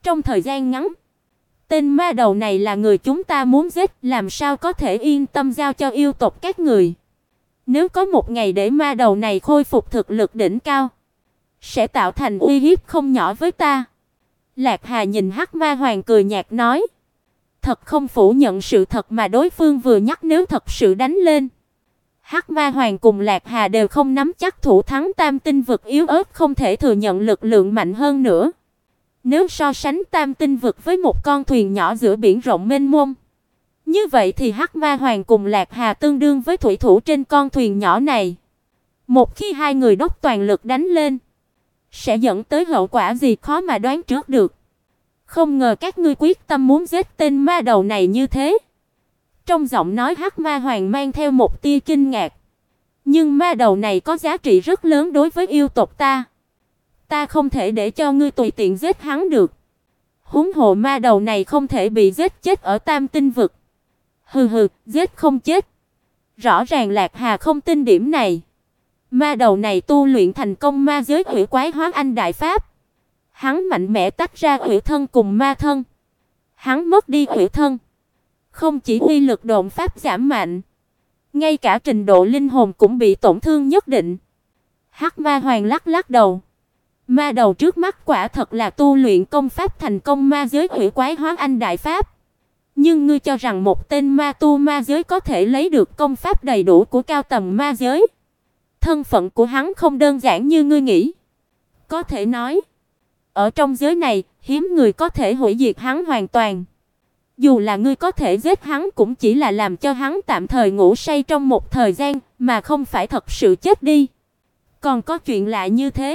Trong thời gian ngắn, tên ma đầu này là người chúng ta muốn giết, làm sao có thể yên tâm giao cho yêu tộc các người. Nếu có một ngày để ma đầu này khôi phục thực lực đỉnh cao, sẽ tạo thành uy hiếp không nhỏ với ta. Lạc Hà nhìn Hắc Ma Hoàng cười nhạt nói, thật không phủ nhận sự thật mà đối phương vừa nhắc, nếu thật sự đánh lên, Hắc Ma Hoàng cùng Lạc Hà đều không nắm chắc thủ thắng. Tam tinh vực yếu ớt, không thể thừa nhận lực lượng mạnh hơn nữa. Nếu so sánh Tam tinh vực với một con thuyền nhỏ giữa biển rộng mênh mông, như vậy thì Hắc Ma Hoàng cùng Lạc Hà tương đương với thủy thủ trên con thuyền nhỏ này. Một khi hai người đốc toàn lực đánh lên, sẽ dẫn tới hậu quả gì khó mà đoán trước được. Không ngờ các ngươi quyết tâm muốn giết tên ma đầu này như thế. Trong giọng nói Hắc Ma Hoàng mang theo một tia kinh ngạc. Nhưng ma đầu này có giá trị rất lớn đối với yêu tộc ta. Ta không thể để cho ngươi tùy tiện giết hắn được. Huống hồ ma đầu này không thể bị giết chết ở Tam tinh vực. Hừ hừ, giết không chết. Rõ ràng Lạc Hà không tin điểm này. Ma đầu này tu luyện thành công ma giới Hủy Quái Hóa Anh đại pháp. Hắn mạnh mẽ tách ra hủy thân cùng ma thân. Hắn mất đi hủy thân, không chỉ uy lực độn pháp giảm mạnh, ngay cả trình độ linh hồn cũng bị tổn thương nhất định. Hắc Ma Hoàng lắc lắc đầu. Ma đầu trước mắt quả thật là tu luyện công pháp thành công ma giới Hủy Quái Hóa Anh đại pháp. Nhưng ngươi cho rằng một tên ma tu ma giới có thể lấy được công pháp đầy đủ của cao tầng ma giới? Thân phận của hắn không đơn giản như ngươi nghĩ. Có thể nói, ở trong giới này, hiếm người có thể hủy diệt hắn hoàn toàn. Dù là ngươi có thể giết hắn cũng chỉ là làm cho hắn tạm thời ngủ say trong một thời gian, mà không phải thật sự chết đi. Còn có chuyện lạ như thế?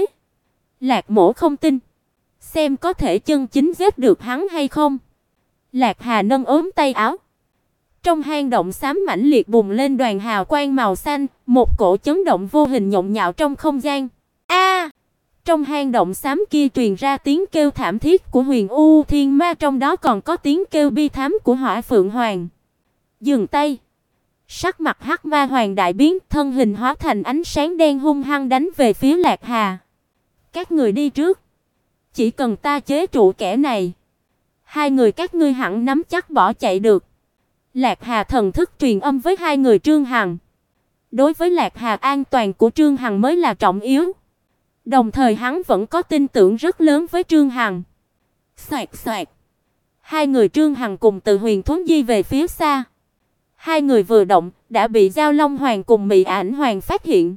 Lạc Mỗ không tin. Xem có thể chân chính giết được hắn hay không. Lạc Hà nâng ốm tay áo. Trong hang động xám mãnh liệt bùng lên đoàn hào quang màu xanh, một cổ chấn động vô hình nhộn nhạo trong không gian. A! Trong hang động xám kia truyền ra tiếng kêu thảm thiết của Huyền U Thiên Ma, trong đó còn có tiếng kêu bi thảm của Hỏa Phượng Hoàng. Dừng tay. Sắc mặt Hắc Ma Hoàng đại biến, thân hình hóa thành ánh sáng đen hung hăng đánh về phía Lạc Hà. Các người đi trước. Chỉ cần ta chế trụ kẻ này, hai người các ngươi hẳn nắm chắc bỏ chạy được. Lạc Hà thần thức truyền âm với hai người Trương Hằng. Đối với Lạc Hà, an toàn của Trương Hằng mới là trọng yếu. Đồng thời hắn vẫn có tin tưởng rất lớn với Trương Hằng. Xoẹt xoẹt. Hai người Trương Hằng cùng từ Huyền Thuấn Di về phía xa. Hai người vừa động đã bị Giao Long Hoàng cùng Mị Ảnh Hoàng phát hiện.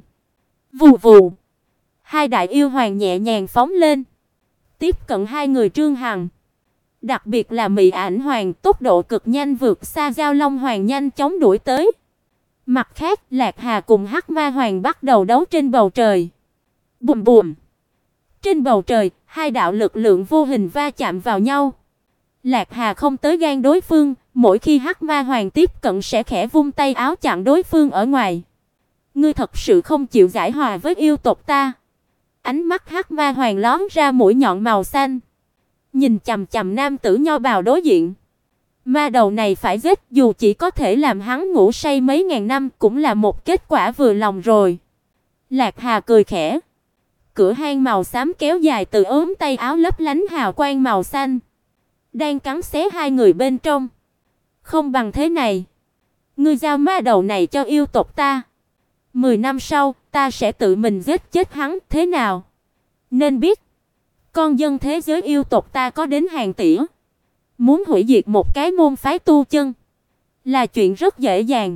Vù vù. Hai đại yêu hoàng nhẹ nhàng phóng lên, tiếp cận hai người Trương Hằng. Đặc biệt là Mị Ảnh Hoàng tốc độ cực nhanh, vượt xa Giao Long Hoàng, nhanh chóng đuổi tới. Mặt khác, Lạc Hà cùng Hắc Ma Hoàng bắt đầu đấu trên bầu trời. Bùm bùm. Trên bầu trời, hai đạo lực lượng vô hình va chạm vào nhau. Lạc Hà không tới gan đối phương, mỗi khi Hắc Ma Hoàng tiếp cận sẽ khẽ vung tay áo chặn đối phương ở ngoài. Ngươi thật sự không chịu giải hòa với yêu tộc ta? Ánh mắt Hắc Ma Hoàng lóe ra mũi nhọn màu xanh, nhìn chằm chằm nam tử nho bào đối diện. Ma đầu này phải giết, dù chỉ có thể làm hắn ngủ say mấy ngàn năm cũng là một kết quả vừa lòng rồi. Lạc Hà cười khẽ. Cửa hang màu xám kéo dài từ ốm tay áo lấp lánh hào quang màu xanh, đang cắn xé hai người bên trong. Không bằng thế này, ngươi giao ma đầu này cho yêu tộc ta. 10 năm sau, ta sẽ tự mình giết chết hắn, thế nào? Nên biết, con dân thế giới yêu tộc ta có đến hàng tỷ. Muốn hủy diệt một cái môn phái tu chân là chuyện rất dễ dàng.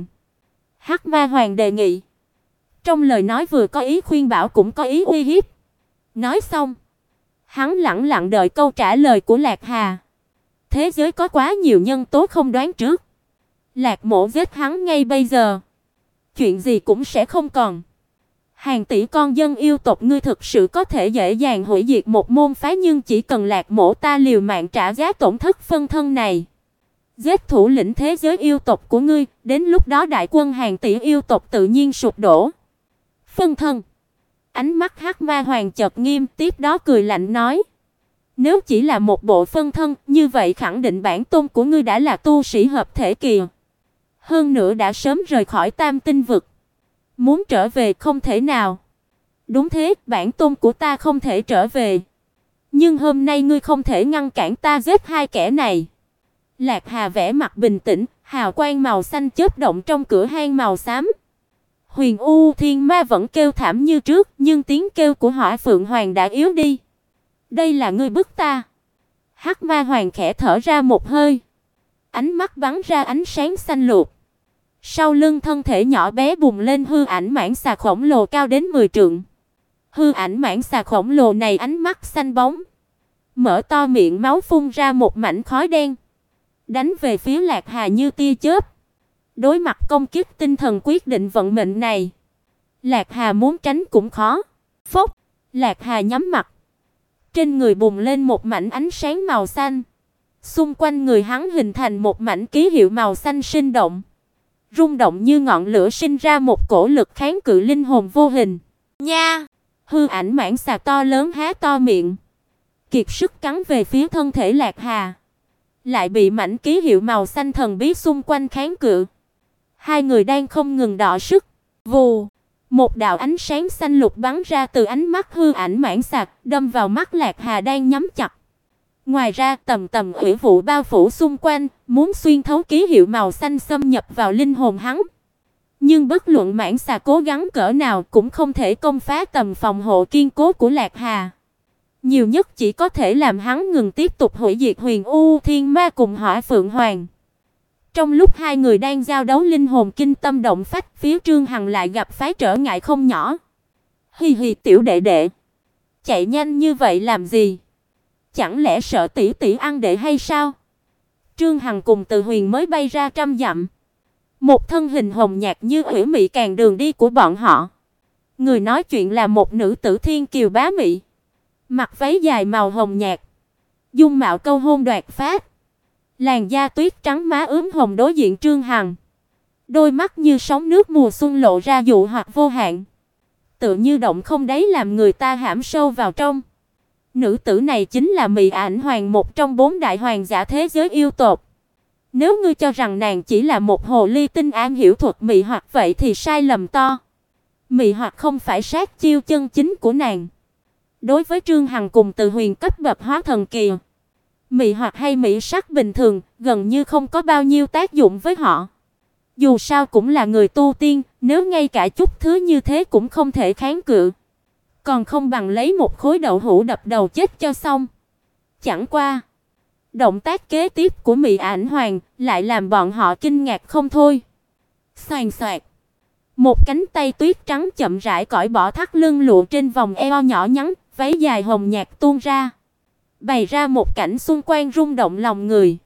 Hắc Ma Hoàng đề nghị. Trong lời nói vừa có ý khuyên bảo cũng có ý uy hiếp. Nói xong, hắn lặng lặng đợi câu trả lời của Lạc Hà. Thế giới có quá nhiều nhân tố không đoán trước. Lạc Mộ giết hắn ngay bây giờ, chuyện gì cũng sẽ không còn. Hàng tỷ con dân yêu tộc ngươi thực sự có thể dễ dàng hủy diệt một môn phái, nhưng chỉ cần Lạc Mộ ta liều mạng trả giá tổn thất phân thân này, giết thủ lĩnh thế giới yêu tộc của ngươi, đến lúc đó đại quân hàng tỷ yêu tộc tự nhiên sụp đổ. Phân thân. Ánh mắt Hắc Ma Hoàng chợt nghiêm, tiếp đó cười lạnh nói: Nếu chỉ là một bộ phân thân, như vậy khẳng định bản tôn của ngươi đã là tu sĩ hợp thể kỳ, hơn nữa đã sớm rời khỏi Tam tinh vực. Muốn trở về không thể nào. Đúng thế, bản tôn của ta không thể trở về. Nhưng hôm nay ngươi không thể ngăn cản ta giết hai kẻ này. Lạc Hà vẻ mặt bình tĩnh, hào quang màu xanh chớp động trong cửa hang màu xám. Huyền U Thiên Ma vẫn kêu thảm như trước, nhưng tiếng kêu của Hỏa Phượng Hoàng đã yếu đi. Đây là ngươi bức ta. Hắc Ma Hoàng khẽ thở ra một hơi. Ánh mắt bắn ra ánh sáng xanh lục. Sau lưng thân thể nhỏ bé bùng lên hư ảnh mãng xà khổng lồ cao đến 10 trượng. Hư ảnh mãng xà khổng lồ này ánh mắt xanh bóng, mở to miệng máu phun ra một mảnh khói đen, đánh về phía Lạc Hà như tia chớp. Đối mặt công kích tinh thần quyết định vận mệnh này, Lạc Hà muốn tránh cũng khó. Phốc, Lạc Hà nhắm mặt. Trên người bùng lên một mảnh ánh sáng màu xanh. Xung quanh người hắn hình thành một mảnh ký hiệu màu xanh sinh động. Rung động như ngọn lửa sinh ra một cổ lực kháng cự linh hồn vô hình. Nha! Hư ảnh mãng xà to lớn há to miệng, kiệt sức cắn về phía thân thể Lạc Hà. Lại bị mảnh ký hiệu màu xanh thần bí xung quanh kháng cự. Hai người đang không ngừng đọ sức. Vù! Một đạo ánh sáng xanh lục bắn ra từ ánh mắt hư ảnh mãng xà, đâm vào mắt Lạc Hà đang nhắm chặt. Ngoài ra, tầm tầm ủy vụ bao phủ xung quanh, muốn xuyên thấu ký hiệu màu xanh xâm nhập vào linh hồn hắn. Nhưng bất luận mãng xà cố gắng cỡ nào cũng không thể công phá tầm phòng hộ kiên cố của Lạc Hà. Nhiều nhất chỉ có thể làm hắn ngừng tiếp tục hủy diệt Huyền U Thiên Ma cùng Hỏa Phượng Hoàng. Trong lúc hai người đang giao đấu linh hồn kinh tâm động phách, phía Trương Hằng lại gặp phải trở ngại không nhỏ. Hi hi tiểu đệ đệ, chạy nhanh như vậy làm gì? Chẳng lẽ sợ tỷ tỷ ăn đệ hay sao? Trương Hằng cùng Từ Huyền mới bay ra trăm dặm. Một thân hình hồng nhạt như ủy mị càn đường đi của bọn họ. Người nói chuyện là một nữ tử thiên kiều bá mị, mặc váy dài màu hồng nhạt, dung mạo câu hôn đoạt phách, làn da tuyết trắng má ướm hồng đối diện Trương Hằng. Đôi mắt như sóng nước mùa xuân lộ ra dụ hoặc vô hạn, tựa như động không đáy làm người ta hãm sâu vào trong. Nữ tử này chính là Mị Ảnh Hoàng, một trong 4 đại hoàng giả thế giới yêu tộc. Nếu ngươi cho rằng nàng chỉ là một hồ ly tinh am hiểu thuật mị hoặc, vậy thì sai lầm to. Mị hoặc không phải sát chiêu chân chính của nàng. Đối với Trương Hằng cùng Từ Huyền cấp bậc hóa thần kỳ, mị hoặc hay mỹ sắc bình thường gần như không có bao nhiêu tác dụng với họ. Dù sao cũng là người tu tiên, nếu ngay cả chút thứ như thế cũng không thể kháng cự, còn không bằng lấy một khối đậu hũ đập đầu chết cho xong. Chẳng qua, động tác kế tiếp của Mị Ảnh Hoàng lại làm bọn họ kinh ngạc không thôi. Xoàn xoạt, một cánh tay tuyết trắng chậm rãi cởi bỏ thắt lưng lụa trên vòng eo nhỏ nhắn, váy dài hồng nhạt tuôn ra, bày ra một cảnh xung quanh rung động lòng người.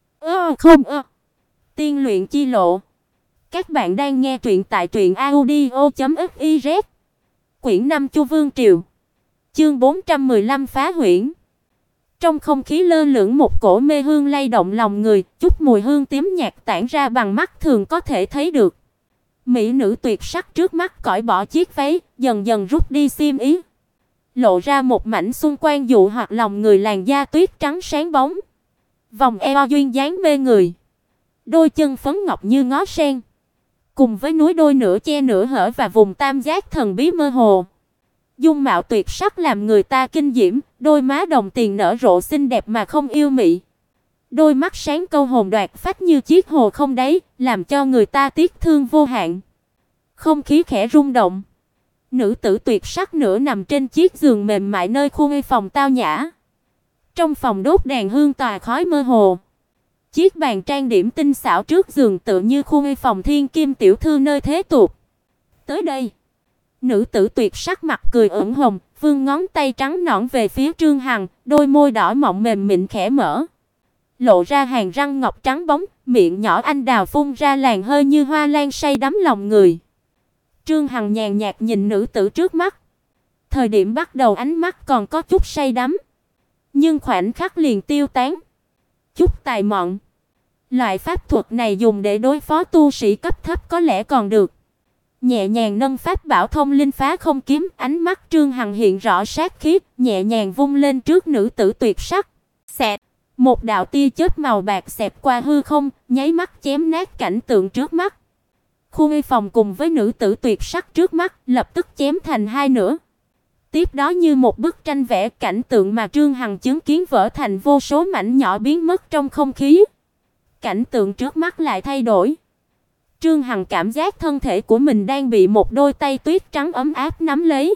Tiên luyện chi lộ. Các bạn đang nghe truyện tại truyệnaudio.fiz. Quyển 5 Chu Vương Triều. Chương 415 phá huyễn. Trong không khí lơ lửng một cổ mê hương lay động lòng người, chút mùi hương tím nhạt tản ra bằng mắt thường có thể thấy được. Mỹ nữ tuyệt sắc trước mắt cởi bỏ chiếc váy, dần dần rút đi xiêm y, lộ ra một mảnh xung quanh dụ hoặc lòng người, làn da tuyết trắng sáng bóng, vòng eo duyên dáng mê người, đôi chân phấn ngọc như ngó sen, cùng với núi đôi nửa che nửa hở và vùng tam giác thần bí mơ hồ. Dung mạo tuyệt sắc làm người ta kinh diễm, đôi má đồng tiền nở rộ xinh đẹp mà không yêu mị. Đôi mắt sáng câu hồn đoạt phách như chiếc hồ không đáy, làm cho người ta tiếc thương vô hạn. Không khí khẽ rung động. Nữ tử tuyệt sắc nửa nằm trên chiếc giường mềm mại nơi khu phòng tao nhã. Trong phòng đốt đèn hương tỏa khói mơ hồ. Chiếc bàn trang điểm tinh xảo trước giường tựa như khu phòng thiên kim tiểu thư nơi thế tục. Tới đây, nữ tử tuyệt sắc mặt cười ửng hồng, vươn ngón tay trắng nõn về phía Trương Hằng, đôi môi đỏ mọng mềm mịn khẽ mở, lộ ra hàm răng ngọc trắng bóng, miệng nhỏ anh đào phun ra làn hơi như hoa lan say đắm lòng người. Trương Hằng nhàn nhạt nhìn nữ tử trước mắt. Thời điểm bắt đầu ánh mắt còn có chút say đắm, nhưng khoảnh khắc liền tiêu tán. Chút tài mọn, loại pháp thuật này dùng để đối phó tu sĩ cấp thấp có lẽ còn được. Nhẹ nhàng nâng pháp bảo thông linh phá không kiếm, ánh mắt Trương Hằng hiện rõ sát khí, nhẹ nhàng vung lên trước nữ tử tuyệt sắc. Xẹt, một đạo tia chớp màu bạc xẹt qua hư không, nháy mắt chém nát cảnh tượng trước mắt. Khu phòng cùng với nữ tử tuyệt sắc trước mắt lập tức chém thành hai nửa. Tiếp đó như một bức tranh vẽ, cảnh tượng mà Trương Hằng chứng kiến vỡ thành vô số mảnh nhỏ biến mất trong không khí. Cảnh tượng trước mắt lại thay đổi. Trương Hằng cảm giác thân thể của mình đang bị một đôi tay tuyết trắng ấm áp nắm lấy.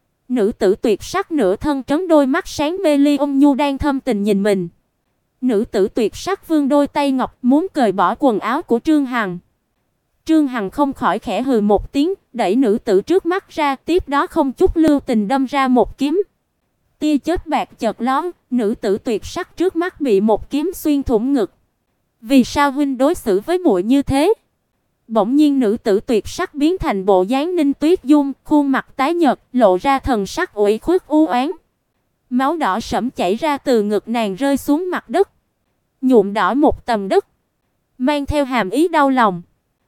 Nữ tử tuyệt sắc nửa thân trấn, đôi mắt sáng mê ly ôn nhu đang thâm tình nhìn mình. Nữ tử tuyệt sắc vươn đôi tay ngọc muốn cởi bỏ quần áo của Trương Hằng. Trương Hằng không khỏi khẽ hừ một tiếng, đẩy nữ tử trước mắt ra, tiếp đó không chút lưu tình đâm ra một kiếm. Tia chớp bạc chợt lóe, nữ tử tuyệt sắc trước mắt bị một kiếm xuyên thủng ngực. Vì sao huynh đối xử với muội như thế? Bỗng nhiên nữ tử tuyệt sắc biến thành bộ dáng Ninh Tuyết Dung, khuôn mặt tái nhợt, lộ ra thần sắc ủy khuất u oán. Máu đỏ sẫm chảy ra từ ngực nàng rơi xuống mặt đất, nhuộm đỏ một tầm đất, mang theo hàm ý đau lòng.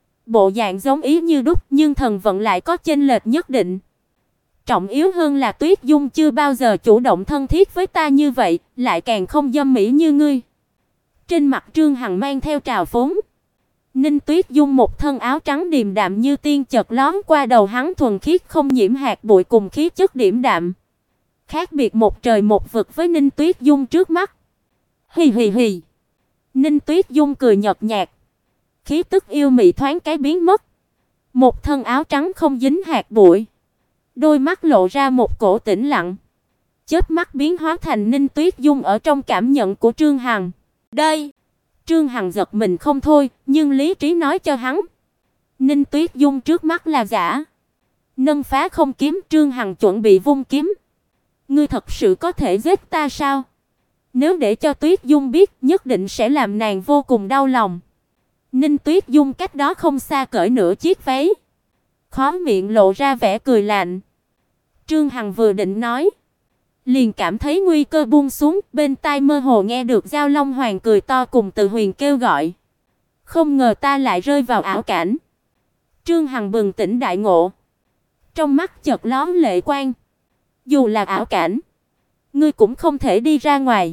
Bộ dạng giống ý như đúc, nhưng thần vận lại có chênh lệch nhất định. Trọng yếu hơn là Tuyết Dung chưa bao giờ chủ động thân thiết với ta như vậy, lại càng không dâm mỹ như ngươi. Trên mặt Trương Hằng mang theo trào phúng. Ninh Tuyết Dung một thân áo trắng điềm đạm như tiên chợt lóe qua đầu hắn, thuần khiết không nhiễm hạt bụi cùng khí chất điềm đạm. Khác biệt một trời một vực với Ninh Tuyết Dung trước mắt. Hì hì hì. Ninh Tuyết Dung cười nhợt nhạt. Khí tức yêu mị thoáng cái biến mất. Một thân áo trắng không dính hạt bụi. Đôi mắt lộ ra một cổ tĩnh lặng. Chớp mắt biến hóa thành Ninh Tuyết Dung ở trong cảm nhận của Trương Hằng. Đây. Trương Hằng giật mình không thôi, nhưng lý trí nói cho hắn. Ninh Tuyết Dung trước mắt là giả. Nâng phá không kiếm, Trương Hằng chuẩn bị vung kiếm. Ngươi thật sự có thể giết ta sao? Nếu để cho Tuyết Dung biết, nhất định sẽ làm nàng vô cùng đau lòng. Ninh Tuyết Dung cách đó không xa cởi nửa chiếc váy, khóe miệng lộ ra vẻ cười lạnh. Trương Hằng vừa định nói, liền cảm thấy nguy cơ buông xuống, bên tai mơ hồ nghe được Giao Long Hoàng cười to cùng Từ Huyền kêu gọi. Không ngờ ta lại rơi vào ảo cảnh. Trương Hằng bừng tỉnh đại ngộ, trong mắt chợt lóe lệ quang. Dù là ảo cảnh, ngươi cũng không thể đi ra ngoài.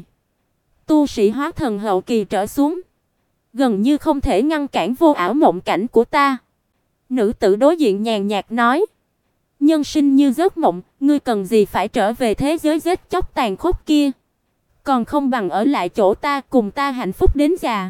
Tu sĩ hóa thần hậu kỳ trở xuống, gần như không thể ngăn cản vô ảo mộng cảnh của ta. Nữ tử đối diện nhàn nhạt nói. Nhân sinh như giấc mộng, ngươi cần gì phải trở về thế giới giết chóc tàn khốc kia? Còn không bằng ở lại chỗ ta, cùng ta hạnh phúc đến già.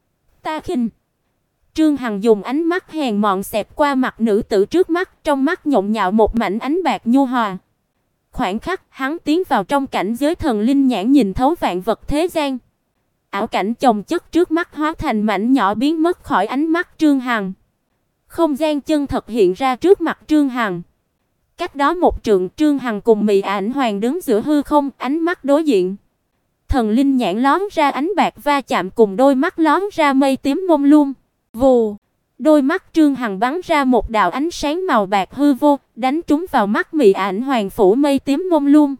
Ta khinh. Trương Hằng dùng ánh mắt hèn mọn xẹt qua mặt nữ tử trước mắt, trong mắt nhộn nhạo một mảnh ánh bạc nhu hòa. Khoảnh khắc, hắn tiến vào trong cảnh giới thần linh nhãn, nhìn thấu vạn vật thế gian. Ảo cảnh chồng chất trước mắt hóa thành mảnh nhỏ biến mất khỏi ánh mắt Trương Hằng. Không gian chân thật hiện ra trước mặt Trương Hằng. Cách đó một trượng, Trương Hằng cùng Mị Ảnh Hoàng đứng giữa hư không, ánh mắt đối diện. Thần linh nhãn lóe ra ánh bạc va chạm cùng đôi mắt lóe ra mây tím mông lung. Vù, đôi mắt Trương Hằng bắn ra một đạo ánh sáng màu bạc hư vô, đánh trúng vào mắt Mị Ảnh Hoàng phủ mây tím mông lung.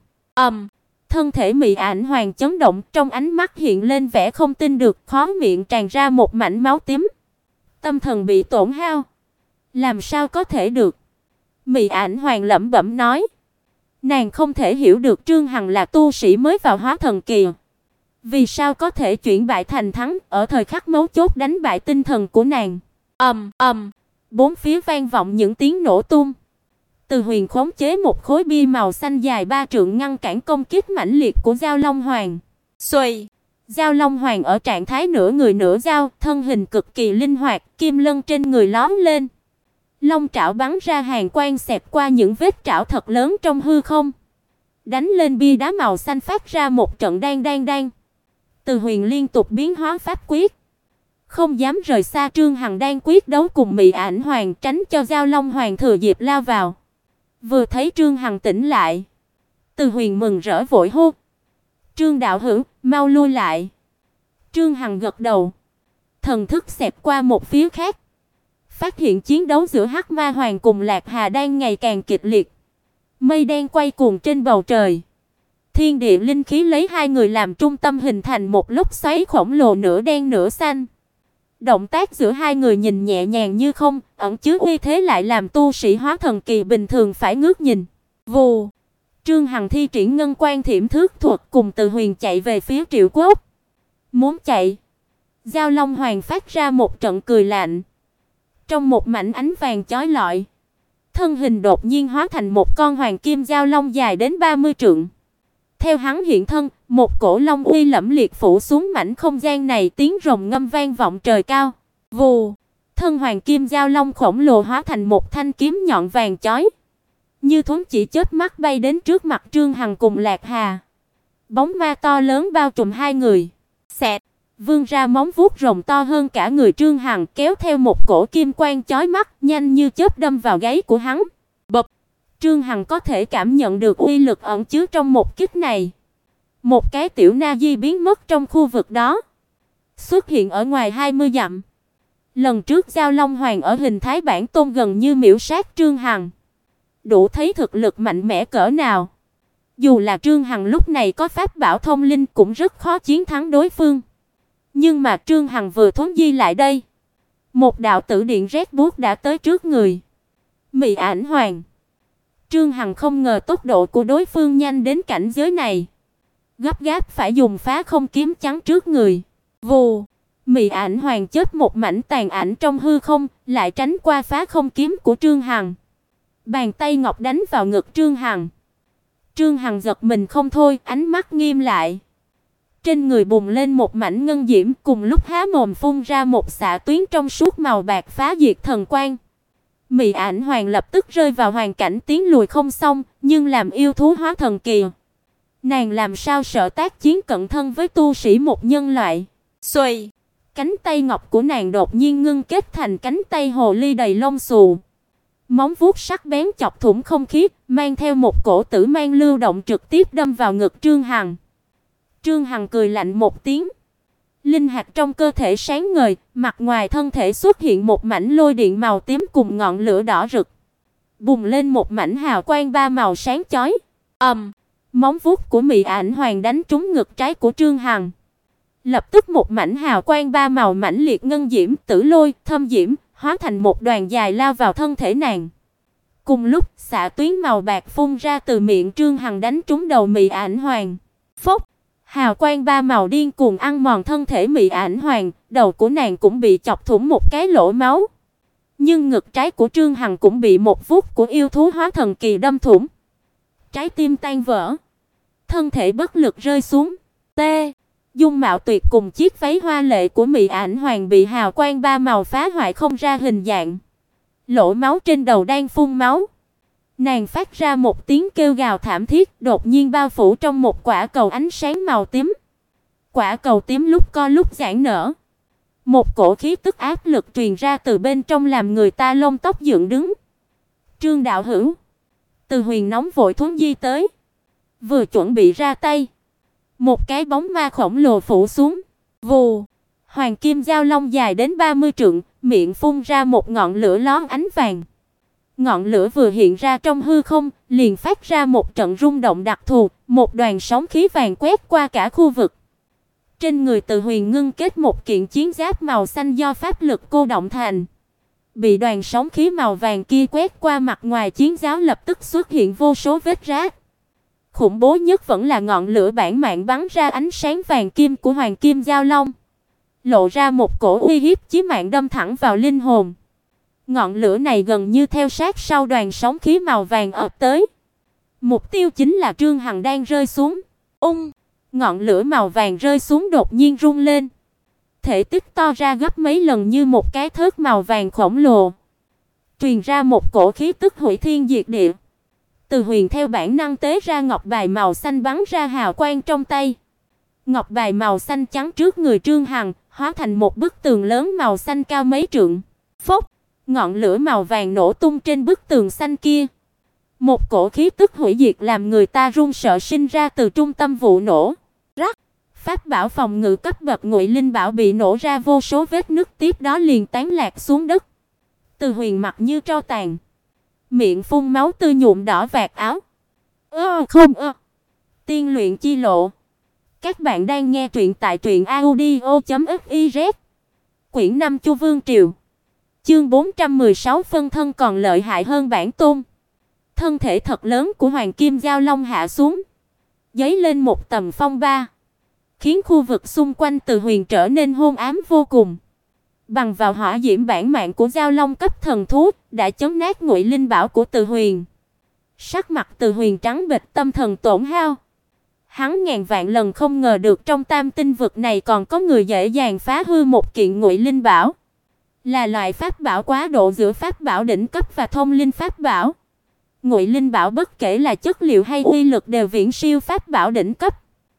Thân thể Mị Ảnh Hoàng chấn động, trong ánh mắt hiện lên vẻ không tin được, khóe miệng tràn ra một mảnh máu tím. Tâm thần bị tổn hao. Làm sao có thể được? Mị Ảnh Hoàng lẩm bẩm nói. Nàng không thể hiểu được Trương Hằng là tu sĩ mới vào hóa thần kỳ. Vì sao có thể chuyển bại thành thắng, ở thời khắc mấu chốt đánh bại tinh thần của nàng. Bốn phía vang vọng những tiếng nổ tung. Từ Huyền khống chế một khối bia màu xanh dài 3 trượng ngăn cản công kích mãnh liệt của Giao Long Hoàng. Xuy, Giao Long Hoàng ở trạng thái nửa người nửa dao, thân hình cực kỳ linh hoạt, kim lân trên người lóe lên. Long trảo bắn ra hàn quang xẹt qua những vết trảo thật lớn trong hư không, đánh lên bia đá màu xanh phát ra một trận đang. Từ Huyền liên tục biến hóa pháp quyết, không dám rời xa Trương Hằng đang quyết đấu cùng Mị Ảnh Hoàng, tránh cho Giao Long Hoàng thừa dịp lao vào. Vừa thấy Trương Hằng tỉnh lại, Từ Huyền mừng rỡ vội hô: "Trương đạo hữu, mau lui lại." Trương Hằng gật đầu, thần thức xẹt qua một phía khác, phát hiện chiến đấu giữa Hắc Ma Hoàng cùng Lạc Hà đang ngày càng kịch liệt. Mây đen quay cuồng trên bầu trời. Thiên địa linh khí lấy hai người làm trung tâm hình thành một lốc xoáy khổng lồ nửa đen nửa xanh. Động tác giữa hai người nhìn nhẹ nhàng như không, ẩn chứa uy thế lại làm tu sĩ hóa thần kỳ bình thường phải ngước nhìn. Vù, Trương Hằng thi triển ngân quan thiểm thước thuật cùng Từ Huyền chạy về phía Triệu Quốc. Muốn chạy. Giao Long Hoàng phát ra một trận cười lạnh. Trong một mảnh ánh vàng chói lọi, thân hình đột nhiên hóa thành một con hoàng kim giao long dài đến 30 trượng. Theo hắn hiện thân, một cổ long uy lẫm liệt phủ xuống mảnh không gian này, tiếng rồng ngâm vang vọng trời cao. Vù, thân hoàng kim giao long khổng lồ hóa thành một thanh kiếm nhọn vàng chói, như thuấn chỉ chớp mắt bay đến trước mặt Trương Hằng cùng Lạc Hà. Bóng ma to lớn bao trùm hai người. Xẹt, vươn ra móng vuốt rồng to hơn cả người Trương Hằng, kéo theo một cổ kim quang chói mắt, nhanh như chớp đâm vào gáy của hắn. Bập, Trương Hằng có thể cảm nhận được uy lực ẩn chứa trong một kích này. Một cái tiểu na di biến mất trong khu vực đó, xuất hiện ở ngoài 20 dặm. Lần trước Giao Long Hoàng ở hình thái bản tôn gần như miểu sát Trương Hằng, đủ thấy thực lực mạnh mẽ cỡ nào. Dù là Trương Hằng lúc này có pháp bảo thông linh cũng rất khó chiến thắng đối phương. Nhưng mà Trương Hằng vừa thuấn di lại đây, một đạo tử điện rét buốt đã tới trước người. Mị Ảnh Hoàng. Trương Hằng không ngờ tốc độ của đối phương nhanh đến cảnh giới này, gấp gáp phải dùng phá không kiếm chắn trước người. Vù, Mị Ảnh Hoàng chớp một mảnh tàn ảnh trong hư không, lại tránh qua phá không kiếm của Trương Hằng. Bàn tay ngọc đánh vào ngực Trương Hằng. Trương Hằng giật mình không thôi, ánh mắt nghiêm lại. Trên người bùng lên một mảnh ngân diễm, cùng lúc há mồm phun ra một xạ tuyến trong suốt màu bạc phá diệt thần quang. Mị Ảnh Hoàng lập tức rơi vào hoàn cảnh tiến lùi không xong, nhưng làm yêu thú hóa thần kỳ, nàng làm sao sợ tác chiến cận thân với tu sĩ một nhân loại. Xuy, cánh tay ngọc của nàng đột nhiên ngưng kết thành cánh tay hồ ly đầy lông xù. Móng vuốt sắc bén chọc thủng không khí, mang theo một cổ tử mang lưu động trực tiếp đâm vào ngực Trương Hằng. Trương Hằng cười lạnh một tiếng. Linh hạt trong cơ thể sáng ngời, mặt ngoài thân thể xuất hiện một mảnh lôi điện màu tím cùng ngọn lửa đỏ rực. Bùng lên một mảnh hào quang ba màu sáng chói. Móng vuốt của Mị Ảnh Hoàng đánh trúng ngực trái của Trương Hằng. Lập tức một mảnh hào quang ba màu mãnh liệt ngân diễm, tử lôi, thâm diễm hóa thành một đoàn dài lao vào thân thể nàng. Cùng lúc, xạ tuyến màu bạc phun ra từ miệng Trương Hằng đánh trúng đầu Mị Ảnh Hoàng. Phốc, hào quang ba màu điên cuồng ăn mòn thân thể Mị Ảnh Hoàng, đầu của nàng cũng bị chọc thủng một cái lỗ máu. Nhưng ngực trái của Trương Hằng cũng bị một vuốt của yêu thú hóa thần kỳ đâm thủng. Trái tim tan vỡ, thân thể bất lực rơi xuống. Dung mạo tuyệt cùng chiếc váy hoa lệ của Mị Ảnh Hoàng bị hào quang ba màu phá hoại không ra hình dạng. Lỗ máu trên đầu đang phun máu. Nàng phát ra một tiếng kêu gào thảm thiết, đột nhiên bao phủ trong một quả cầu ánh sáng màu tím. Quả cầu tím lúc co lúc giãn nở. Một cổ khí tức áp lực truyền ra từ bên trong làm người ta lông tóc dựng đứng. Trương đạo hữu. Từ Huyền nóng vội thuấn di tới, vừa chuẩn bị ra tay, một cái bóng ma khổng lồ phủ xuống. Vù, hoàng kim giao long dài đến 30 trượng, miệng phun ra một ngọn lửa lóe ánh vàng. Ngọn lửa vừa hiện ra trong hư không, liền phát ra một trận rung động đặc thù, một đoàn sóng khí vàng quét qua cả khu vực. Trên người Từ Huyền ngưng kết một kiện chiến giáp màu xanh do pháp lực cô động thành. Bị đoàn sóng khí màu vàng kia quét qua, mặt ngoài chiến giáp lập tức xuất hiện vô số vết rách. Khủng bố nhất vẫn là ngọn lửa bản mạng bắn ra ánh sáng vàng kim của hoàng kim giao long, lộ ra một cổ uy hiếp chí mạng đâm thẳng vào linh hồn. Ngọn lửa này gần như theo sát sau đoàn sóng khí màu vàng ập tới. Mục tiêu chính là Trương Hằng đang rơi xuống. Ngọn lửa màu vàng rơi xuống đột nhiên rung lên. Thể tích to ra gấp mấy lần như một cái thớt màu vàng khổng lồ. Truyền ra một cổ khí tức hủy thiên diệt địa. Từ Huyền theo bản năng tế ra ngọc bài màu xanh bắn ra hào quang trong tay. Ngọc bài màu xanh trắng trước người Trương Hằng, hóa thành một bức tường lớn màu xanh cao mấy trượng. Phốc, ngọn lửa màu vàng nổ tung trên bức tường xanh kia. Một cổ khí tức hủy diệt làm người ta run sợ sinh ra từ trung tâm vụ nổ. Rắc, pháp bảo phòng ngự cấp bậc Ngụy Linh Bảo bị nổ ra vô số vết nứt, tiếp đó liền tán lạc xuống đất. Từ Huyền mặt như tro tàn, miệng phun máu tươi nhuộm đỏ vạt áo. Tiên luyện chi lộ. Các bạn đang nghe truyện tại truyệnaudio.fiz. Quyển 5 Chu Vương Triều. Chương 416 phân thân còn lợi hại hơn bản tôn. Thân thể thật lớn của hoàng kim giao long hạ xuống, dấy lên một tầm phong ba, khiến khu vực xung quanh Từ Huyền trở nên hôn ám vô cùng. Bằng vào hỏa diễm bản mạng của giao long cấp thần thú, đã chấn nát Ngụy Linh Bảo của Từ Huyền. Sắc mặt Từ Huyền trắng bệch, tâm thần tổn hao. Hắn ngàn vạn lần không ngờ được trong Tam Tinh vực này còn có người dễ dàng phá hư một kiện Ngụy Linh Bảo. Là loại pháp bảo quá độ giữa pháp bảo đỉnh cấp và thông linh pháp bảo. Ngụy Linh Bảo bất kể là chất liệu hay uy lực đều viễn siêu pháp bảo đỉnh cấp.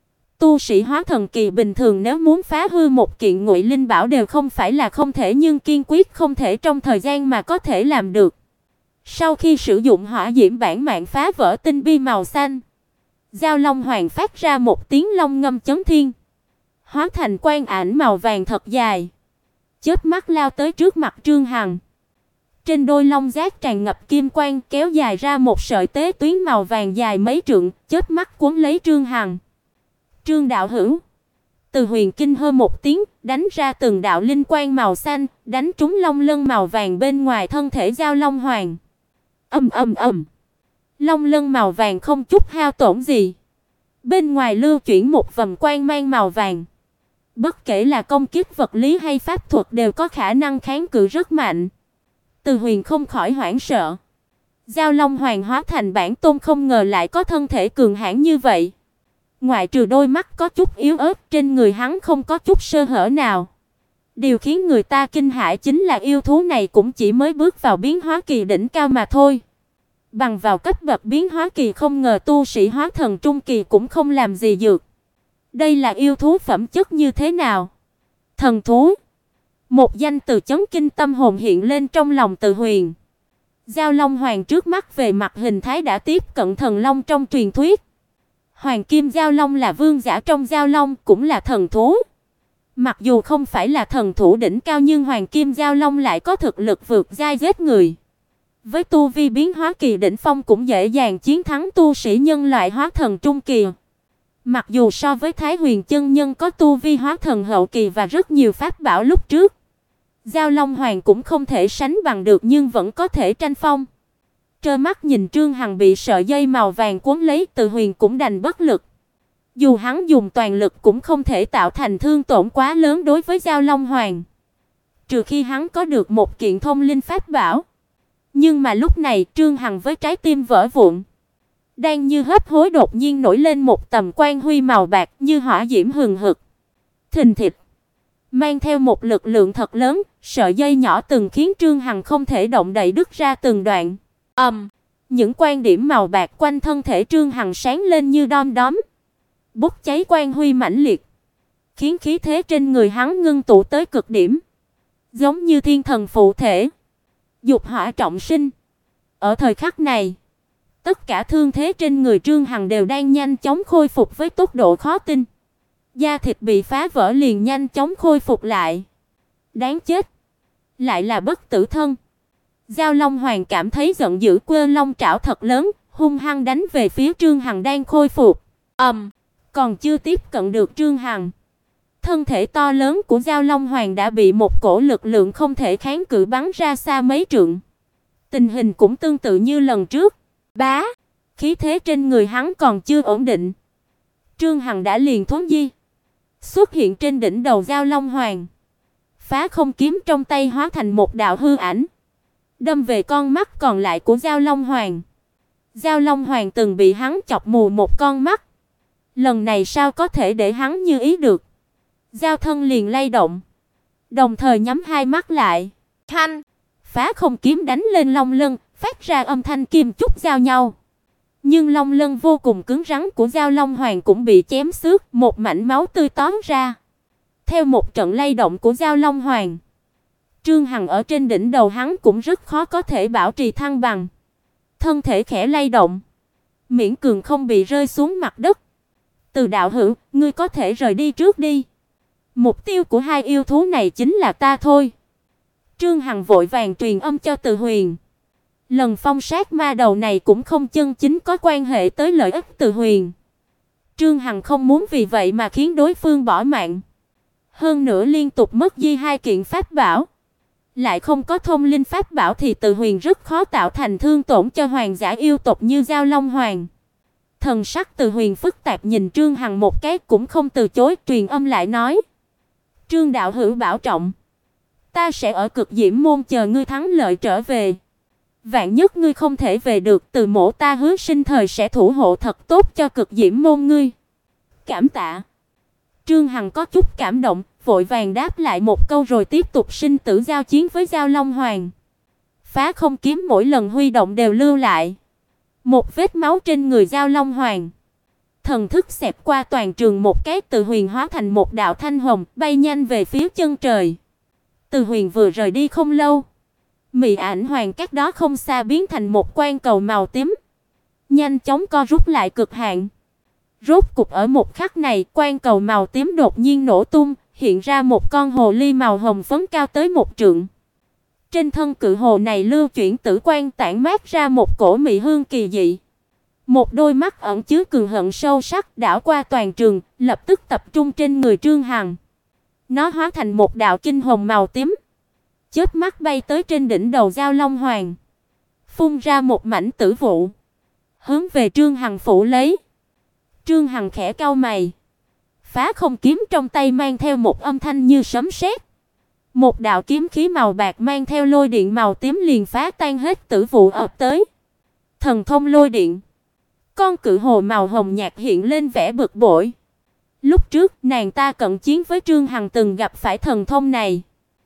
Tu sĩ hóa thần kỳ bình thường nếu muốn phá hư một kiện Ngụy Linh Bảo đều không phải là không thể, nhưng kiên quyết không thể trong thời gian mà có thể làm được. Sau khi sử dụng hỏa diễm bản mạng phá vỡ tinh bi màu xanh, Giao Long Hoàng phát ra một tiếng long ngâm chấn thiên, hóa thành quang ảnh màu vàng thật dài, chớp mắt lao tới trước mặt Trương Hằng. Trên đôi long giác tràn ngập kim quang, kéo dài ra một sợi tế tuyến màu vàng dài mấy trượng, chớp mắt cuốn lấy Trương Hằng. Trương đạo hữu. Từ Huyền kinh hô một tiếng, đánh ra từng đạo linh quang màu xanh, đánh trúng long lân màu vàng bên ngoài thân thể Giao Long Hoàng. Ầm ầm ầm. Long lân màu vàng không chút hao tổn gì. Bên ngoài lưu chuyển một vầng quang mang màu vàng. Bất kể là công kích vật lý hay pháp thuật đều có khả năng kháng cự rất mạnh. Từ Huyền không khỏi hoảng sợ. Giao Long Hoàng hóa thành bản tôn không ngờ lại có thân thể cường hãn như vậy. Ngoại trừ đôi mắt có chút yếu ớt, trên người hắn không có chút sơ hở nào. Điều khiến người ta kinh hãi chính là yêu thú này cũng chỉ mới bước vào biến hóa kỳ đỉnh cao mà thôi. Bằng vào cấp bậc biến hóa kỳ không ngờ tu sĩ hóa thần trung kỳ cũng không làm gì được. Đây là yêu thú phẩm chất như thế nào? Thần thú. Một danh từ chấn kinh tâm hồn hiện lên trong lòng Từ Huyền. Giao Long Hoàng trước mắt về mặt hình thái đã tiếp cận thần long trong truyền thuyết. Hoàng Kim Giao Long là vương giả trong Giao Long, cũng là thần thú. Mặc dù không phải là thần thủ đỉnh cao nhưng Hoàng Kim Giao Long lại có thực lực vượt giai giết người. Với tu vi biến hóa kỳ đỉnh phong cũng dễ dàng chiến thắng tu sĩ nhân loại hóa thần trung kỳ. Mặc dù so với Thái Huyền chân nhân có tu vi hóa thần hậu kỳ và rất nhiều pháp bảo lúc trước, Giao Long Hoàng cũng không thể sánh bằng được nhưng vẫn có thể tranh phong. Trơ mắt nhìn Trương Hằng bị sợi dây màu vàng cuốn lấy, Từ Huyền cũng đành bất lực. Dù hắn dùng toàn lực cũng không thể tạo thành thương tổn quá lớn đối với Giao Long Hoàng. Trừ khi hắn có được một kiện thông linh pháp bảo. Nhưng mà lúc này Trương Hằng với trái tim vỡ vụn, đang như hấp hối đột nhiên nổi lên một tầm quang huy màu bạc như hỏa diễm hừng hực. Thình thịch. Mang theo một lực lượng thật lớn, sợi dây nhỏ từng khiến Trương Hằng không thể động đậy đứt ra từng đoạn. Những quan điểm màu bạc quanh thân thể Trương Hằng sáng lên như đom đóm, bốc cháy quang huy mãnh liệt, khiến khí thế trên người hắn ngưng tụ tới cực điểm, giống như thiên thần phụ thể, dục hỏa trọng sinh. Ở thời khắc này, tất cả thương thế trên người Trương Hằng đều đang nhanh chóng khôi phục với tốc độ khó tin. Da thịt bị phá vỡ liền nhanh chóng khôi phục lại. Đáng chết, lại là bất tử thân. Giao Long Hoàng cảm thấy giận dữ, quơ long trảo thật lớn, hung hăng đánh về phía Trương Hằng đang khôi phục. Còn chưa tiếp cận được Trương Hằng, thân thể to lớn của Giao Long Hoàng đã bị một cổ lực lượng không thể kháng cự bắn ra xa mấy trượng. Tình hình cũng tương tự như lần trước. Bá, khí thế trên người hắn còn chưa ổn định, Trương Hằng đã liền thuấn di, xuất hiện trên đỉnh đầu Giao Long Hoàng. Phá không kiếm trong tay hóa thành một đạo hư ảnh, đâm về con mắt còn lại của Giao Long Hoàng. Giao Long Hoàng từng bị hắn chọc mù một con mắt, lần này sao có thể để hắn như ý được. Giao thân liền lay động, đồng thời nhắm hai mắt lại. Thanh, phá không kiếm đánh lên long lân, phát ra âm thanh kim chúc giao nhau. Nhưng long lân vô cùng cứng rắn của Giao Long Hoàng cũng bị chém xước, một mảnh máu tươi tóe ra. Theo một trận lay động của Giao Long Hoàng, Trương Hằng ở trên đỉnh đầu hắn cũng rất khó có thể bảo trì thăng bằng. Thân thể khẽ lay động, miễn cường không bị rơi xuống mặt đất. Từ đạo hữu, ngươi có thể rời đi trước đi. Mục tiêu của hai yêu thú này chính là ta thôi. Trương Hằng vội vàng truyền âm cho Từ Huyền. Lần phong sát ma đầu này cũng không chân chính có quan hệ tới lợi ích Từ Huyền. Trương Hằng không muốn vì vậy mà khiến đối phương bỏ mạng. Hơn nữa liên tục mất đi hai kiện pháp bảo, lại không có thông linh pháp bảo thì Từ Huyền rất khó tạo thành thương tổn cho hoàng giả yêu tộc như Giao Long Hoàng. Thần sắc Từ Huyền phức tạp nhìn Trương Hằng một cái cũng không từ chối, truyền âm lại nói: Trương đạo hữu bảo trọng, ta sẽ ở Cực Diễm môn chờ ngươi thắng lợi trở về. Vạn nhất ngươi không thể về được, Từ mỗ ta hứa sinh thời sẽ thủ hộ thật tốt cho Cực Diễm môn ngươi. Cảm tạ. Trương Hằng có chút cảm động, vội vàng đáp lại một câu rồi tiếp tục sinh tử giao chiến với Giao Long Hoàng. Phá không kiếm mỗi lần huy động đều lưu lại một vết máu trên người Giao Long Hoàng. Thần thức xẹt qua toàn trường một cái, Từ Huyền hóa thành một đạo thanh hồng, bay nhanh về phía chân trời. Từ Huyền vừa rời đi không lâu, Mị Ảnh Hoàng cách đó không xa biến thành một quan cầu màu tím, nhanh chóng co rút lại cực hạn. Rốt cục ở một khắc này, quan cầu màu tím đột nhiên nổ tung, hiện ra một con hồ ly màu hồng phấn cao tới 1 trượng. Trên thân cự hồ này lưu chuyển tử quang, tản mát ra một cổ mị hương kỳ dị. Một đôi mắt ẩn chứa cường hận sâu sắc đảo qua toàn trường, lập tức tập trung trên người Trương Hằng. Nó hóa thành một đạo kinh hồng màu tím, chớp mắt bay tới trên đỉnh đầu Giao Long Hoàng, phun ra một mảnh tử vụ, hướng về Trương Hằng phủ lấy. Trương Hằng khẽ cau mày, phá không kiếm trong tay mang theo một âm thanh như sấm sét. Một đạo kiếm khí màu bạc mang theo lôi điện màu tím liền phá tan hết tử vụ ập tới. Thần thông lôi điện. Con cự hồ màu hồng nhạt hiện lên vẻ bực bội. Lúc trước nàng ta cận chiến với Trương Hằng từng gặp phải thần thông này.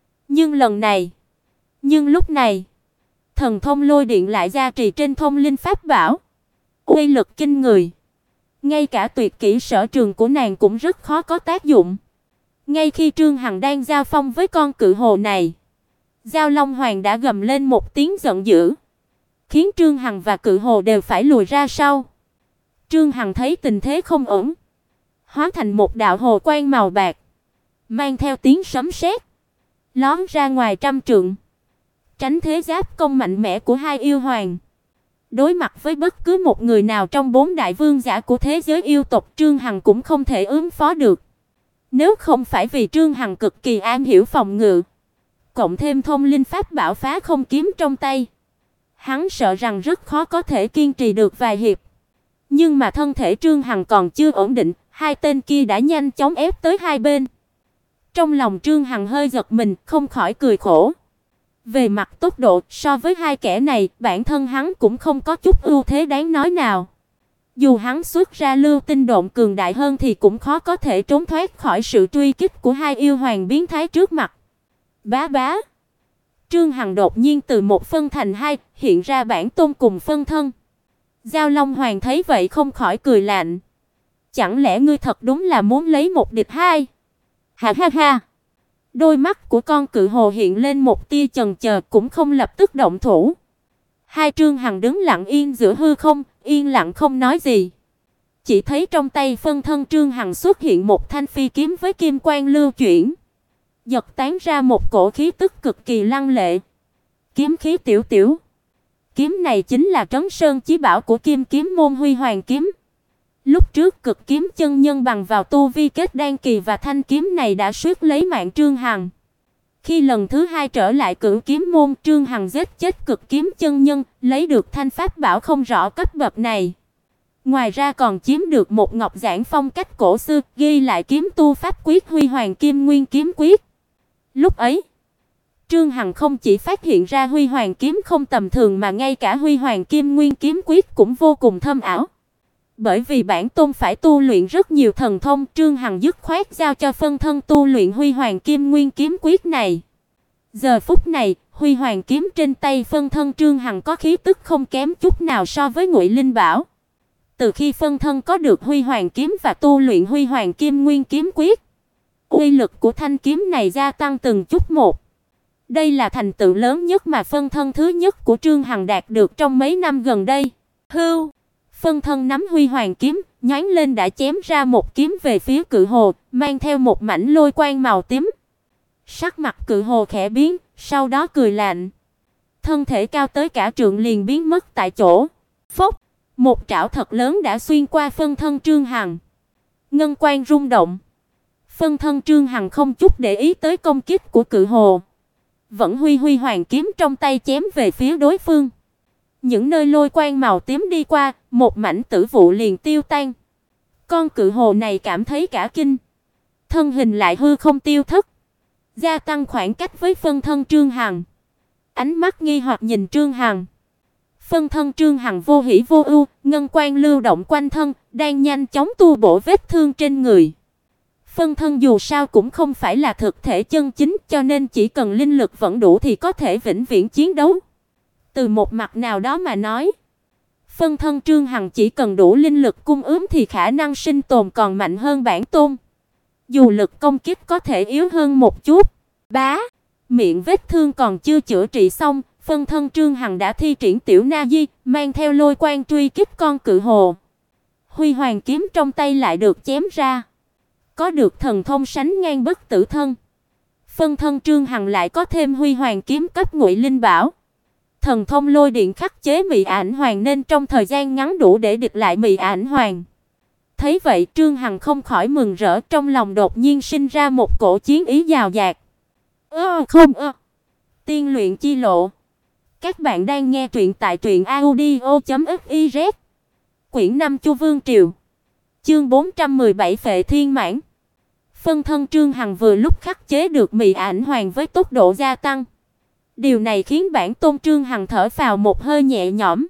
Nhưng lúc này, thần thông lôi điện lại gia trì trên thông linh pháp bảo. Uy lực kinh người. Ngay cả tuyệt kỹ sở trường của nàng cũng rất khó có tác dụng. Ngay khi Trương Hằng đang giao phong với con cự hồ này, Giao Long Hoàng đã gầm lên một tiếng giận dữ, khiến Trương Hằng và cự hồ đều phải lùi ra sau. Trương Hằng thấy tình thế không ổn, hóa thành một đạo hồ quang màu bạc, mang theo tiếng sấm sét, lóm ra ngoài 100 trượng, tránh thế giáp công mạnh mẽ của hai yêu hoàng. Đối mặt với bất cứ một người nào trong 4 đại vương giả của thế giới yêu tộc, Trương Hằng cũng không thể ứng phó được. Nếu không phải vì Trương Hằng cực kỳ am hiểu phòng ngự, cộng thêm thông linh pháp bảo phá không kiếm trong tay, hắn sợ rằng rất khó có thể kiên trì được vài hiệp. Nhưng mà thân thể Trương Hằng còn chưa ổn định, hai tên kia đã nhanh chóng ép tới hai bên. Trong lòng Trương Hằng hơi giật mình, không khỏi cười khổ. Về mặt tốc độ, so với hai kẻ này, bản thân hắn cũng không có chút ưu thế đáng nói nào. Dù hắn xuất ra lưu tinh độn cường đại hơn thì cũng khó có thể trốn thoát khỏi sự truy kích của hai yêu hoàng biến thái trước mặt. Bá bá. Trương Hằng đột nhiên từ một phân thành hai, hiện ra bản tôn cùng phân thân. Giao Long Hoàng thấy vậy không khỏi cười lạnh. Chẳng lẽ ngươi thật đúng là muốn lấy một địch hai? Ha ha ha. Đôi mắt của con cự hồ hiện lên một tia chần chờ, cũng không lập tức động thủ. Hai Trương Hằng đứng lặng yên giữa hư không, yên lặng không nói gì. Chỉ thấy trong tay phân thân Trương Hằng xuất hiện một thanh phi kiếm với kim quang lưu chuyển, giật tán ra một cổ khí tức cực kỳ lăng lệ. Kiếm khí tiểu tiểu. Kiếm này chính là Trấn Sơn chí bảo của Kim Kiếm môn Huy Hoàng kiếm. Lúc trước Cực Kiếm chân nhân bằng vào tu vi kết đan kỳ và thanh kiếm này đã suýt lấy mạng Trương Hằng. Khi lần thứ hai trở lại Cửu Kiếm môn, Trương Hằng giết chết Cực Kiếm chân nhân, lấy được thanh pháp bảo không rõ cấp bậc này. Ngoài ra còn chiếm được một ngọc giản phong cách cổ xưa, ghi lại kiếm tu pháp quyết Huy Hoàng Kim Nguyên kiếm quyết. Lúc ấy, Trương Hằng không chỉ phát hiện ra Huy Hoàng kiếm không tầm thường mà ngay cả Huy Hoàng Kim Nguyên kiếm quyết cũng vô cùng thâm ảo. Bởi vì bản tôn phải tu luyện rất nhiều thần thông, Trương Hằng dứt khoát giao cho phân thân tu luyện Huy Hoàng Kim Nguyên kiếm quyết này. Giờ phút này, Huy Hoàng kiếm trên tay phân thân Trương Hằng có khí tức không kém chút nào so với Ngụy Linh Bảo. Từ khi phân thân có được Huy Hoàng kiếm và tu luyện Huy Hoàng Kim Nguyên kiếm quyết, uy lực của thanh kiếm này gia tăng từng chút một. Đây là thành tựu lớn nhất mà phân thân thứ nhất của Trương Hằng đạt được trong mấy năm gần đây. Hưu, phân thân nắm Huy Hoàng kiếm, nhoáng lên đã chém ra một kiếm về phía cự hồ, mang theo một mảnh lôi quang màu tím. Sắc mặt cự hồ khẽ biến, sau đó cười lạnh. Thân thể cao tới cả trượng liền biến mất tại chỗ. Phốc, một trảo thật lớn đã xuyên qua phân thân Trương Hằng. Ngân quang rung động. Phân thân Trương Hằng không chút để ý tới công kích của cự hồ, vẫn Huy Hoàng kiếm trong tay chém về phía đối phương. Những nơi lôi quang màu tím đi qua, một mảnh tử vụ liền tiêu tan. Con cự hồ này cảm thấy cả kinh, thân hình lại hư không tiêu thất, gia tăng khoảng cách với phân thân Trương Hằng. Ánh mắt nghi hoặc nhìn Trương Hằng, Phân thân Trương Hằng vô hỉ vô ưu, ngân quang lưu động quanh thân, đang nhanh chóng tu bổ vết thương trên người. Phân thân dù sao cũng không phải là thực thể chân chính, cho nên chỉ cần linh lực vẫn đủ thì có thể vĩnh viễn chiến đấu. Từ một mặt nào đó mà nói, phân thân Trương Hằng chỉ cần đủ linh lực cung ứng thì khả năng sinh tồn còn mạnh hơn bản tôn. Dù lực công kích có thể yếu hơn một chút. Bá, miệng vết thương còn chưa chữa trị xong, phân thân Trương Hằng đã thi triển tiểu na di, mang theo lôi quang truy kích con cự hồ. Huy hoàng kiếm trong tay lại được chém ra. Có được thần thông sánh ngang bất tử thân, phân thân Trương Hằng lại có thêm huy hoàng kiếm cấp ngụy linh bảo. Thần thông lôi điện khắc chế Mị Ảnh Hoàng nên trong thời gian ngắn đủ để địch lại Mị Ảnh Hoàng. Thấy vậy, Trương Hằng không khỏi mừng rỡ, trong lòng đột nhiên sinh ra một cổ chiến ý dào dạt. Tiên luyện chi lộ. Các bạn đang nghe truyện tại truyệnaudio.fiz. Quyển 5 Chu Vương Triều. Chương 417 Phệ Thiên Mãn. Phân thân Trương Hằng vừa lúc khắc chế được Mị Ảnh Hoàng với tốc độ gia tăng. Điều này khiến bản tôn Trương Hằng thở phào một hơi nhẹ nhõm.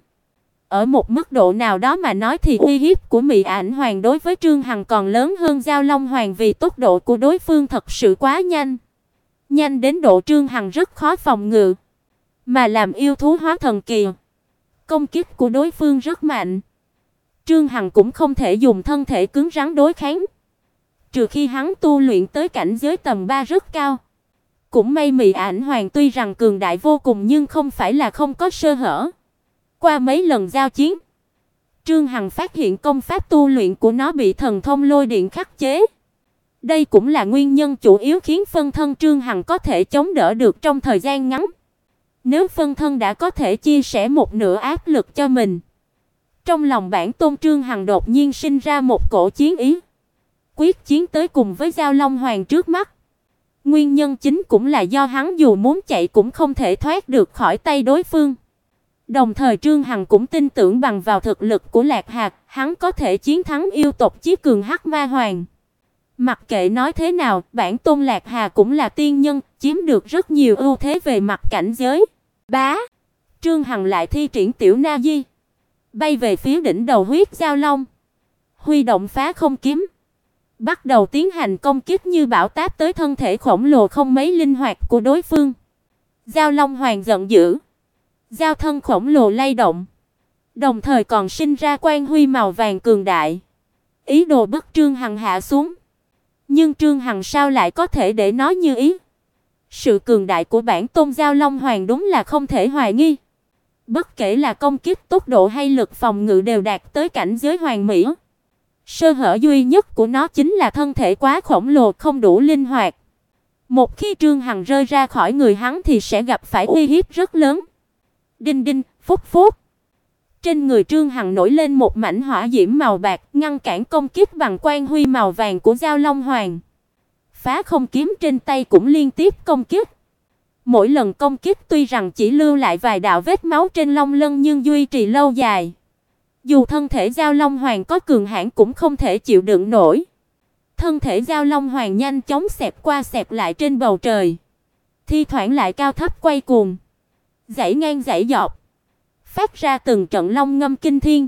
Ở một mức độ nào đó mà nói thì uy hiếp của Mị Ảnh Hoàng đối với Trương Hằng còn lớn hơn Giao Long Hoàng vì tốc độ của đối phương thật sự quá nhanh. Nhanh đến độ Trương Hằng rất khó phòng ngự. Mà làm yêu thú hóa thần kỳ, công kích của đối phương rất mạnh. Trương Hằng cũng không thể dùng thân thể cứng rắn đối kháng. Trừ khi hắn tu luyện tới cảnh giới tầm 3 rất cao. Cũng may Mị Ảnh Hoàng tuy rằng cường đại vô cùng nhưng không phải là không có sơ hở. Qua mấy lần giao chiến, Trương Hằng phát hiện công pháp tu luyện của nó bị thần thông lôi điện khắc chế. Đây cũng là nguyên nhân chủ yếu khiến phân thân Trương Hằng có thể chống đỡ được trong thời gian ngắn. Nếu phân thân đã có thể chia sẻ một nửa áp lực cho mình, trong lòng bản tôn Trương Hằng đột nhiên sinh ra một cổ chiến ý, quyết chiến tới cùng với Giao Long Hoàng trước mắt. Nguyên nhân chính cũng là do hắn dù muốn chạy cũng không thể thoát được khỏi tay đối phương. Đồng thời Trương Hằng cũng tin tưởng bằng vào thực lực của Lạc Hà, hắn có thể chiến thắng yêu tộc chí cường Hắc Ma Hoàng. Mặc kệ nói thế nào, bản tôn Lạc Hà cũng là tiên nhân, chiếm được rất nhiều ưu thế về mặt cảnh giới. Bá, Trương Hằng lại thi triển tiểu na di, bay về phía đỉnh đầu huyết giao long, huy động phá không kiếm, bắt đầu tiến hành công kích như bão táp tới thân thể khổng lồ không mấy linh hoạt của đối phương. Giao Long Hoàng giận dữ, giao thân khổng lồ lay động, đồng thời còn sinh ra quang huy màu vàng cường đại, ý đồ bức Trương Hằng hạ xuống. Nhưng Trương Hằng sao lại có thể để nó như ý? Sự cường đại của bản tôn Giao Long Hoàng đúng là không thể hoài nghi. Bất kể là công kích, tốc độ hay lực phòng ngự đều đạt tới cảnh giới hoàn mỹ. Sơ hở duy nhất của nó chính là thân thể quá khổng lồ không đủ linh hoạt. Một khi Trương Hằng rơi ra khỏi người hắn thì sẽ gặp phải uy hiếp rất lớn. Đinh đinh, phúc phúc. Trên người Trương Hằng nổi lên một mảnh hỏa diễm màu bạc, ngăn cản công kích bằng quang huy màu vàng của Giao Long Hoàng. Phá không kiếm trên tay cũng liên tiếp công kích. Mỗi lần công kích tuy rằng chỉ lưu lại vài đạo vết máu trên long lân nhưng duy trì lâu dài. Dù thân thể Giao Long Hoàng có cường hãn cũng không thể chịu đựng nổi. Thân thể Giao Long Hoàng nhanh chóng xẹt qua xẹt lại trên bầu trời, thi thoảng lại cao thấp quay cuồng, dãy ngang dãy dọc, phát ra từng trận long ngâm kinh thiên.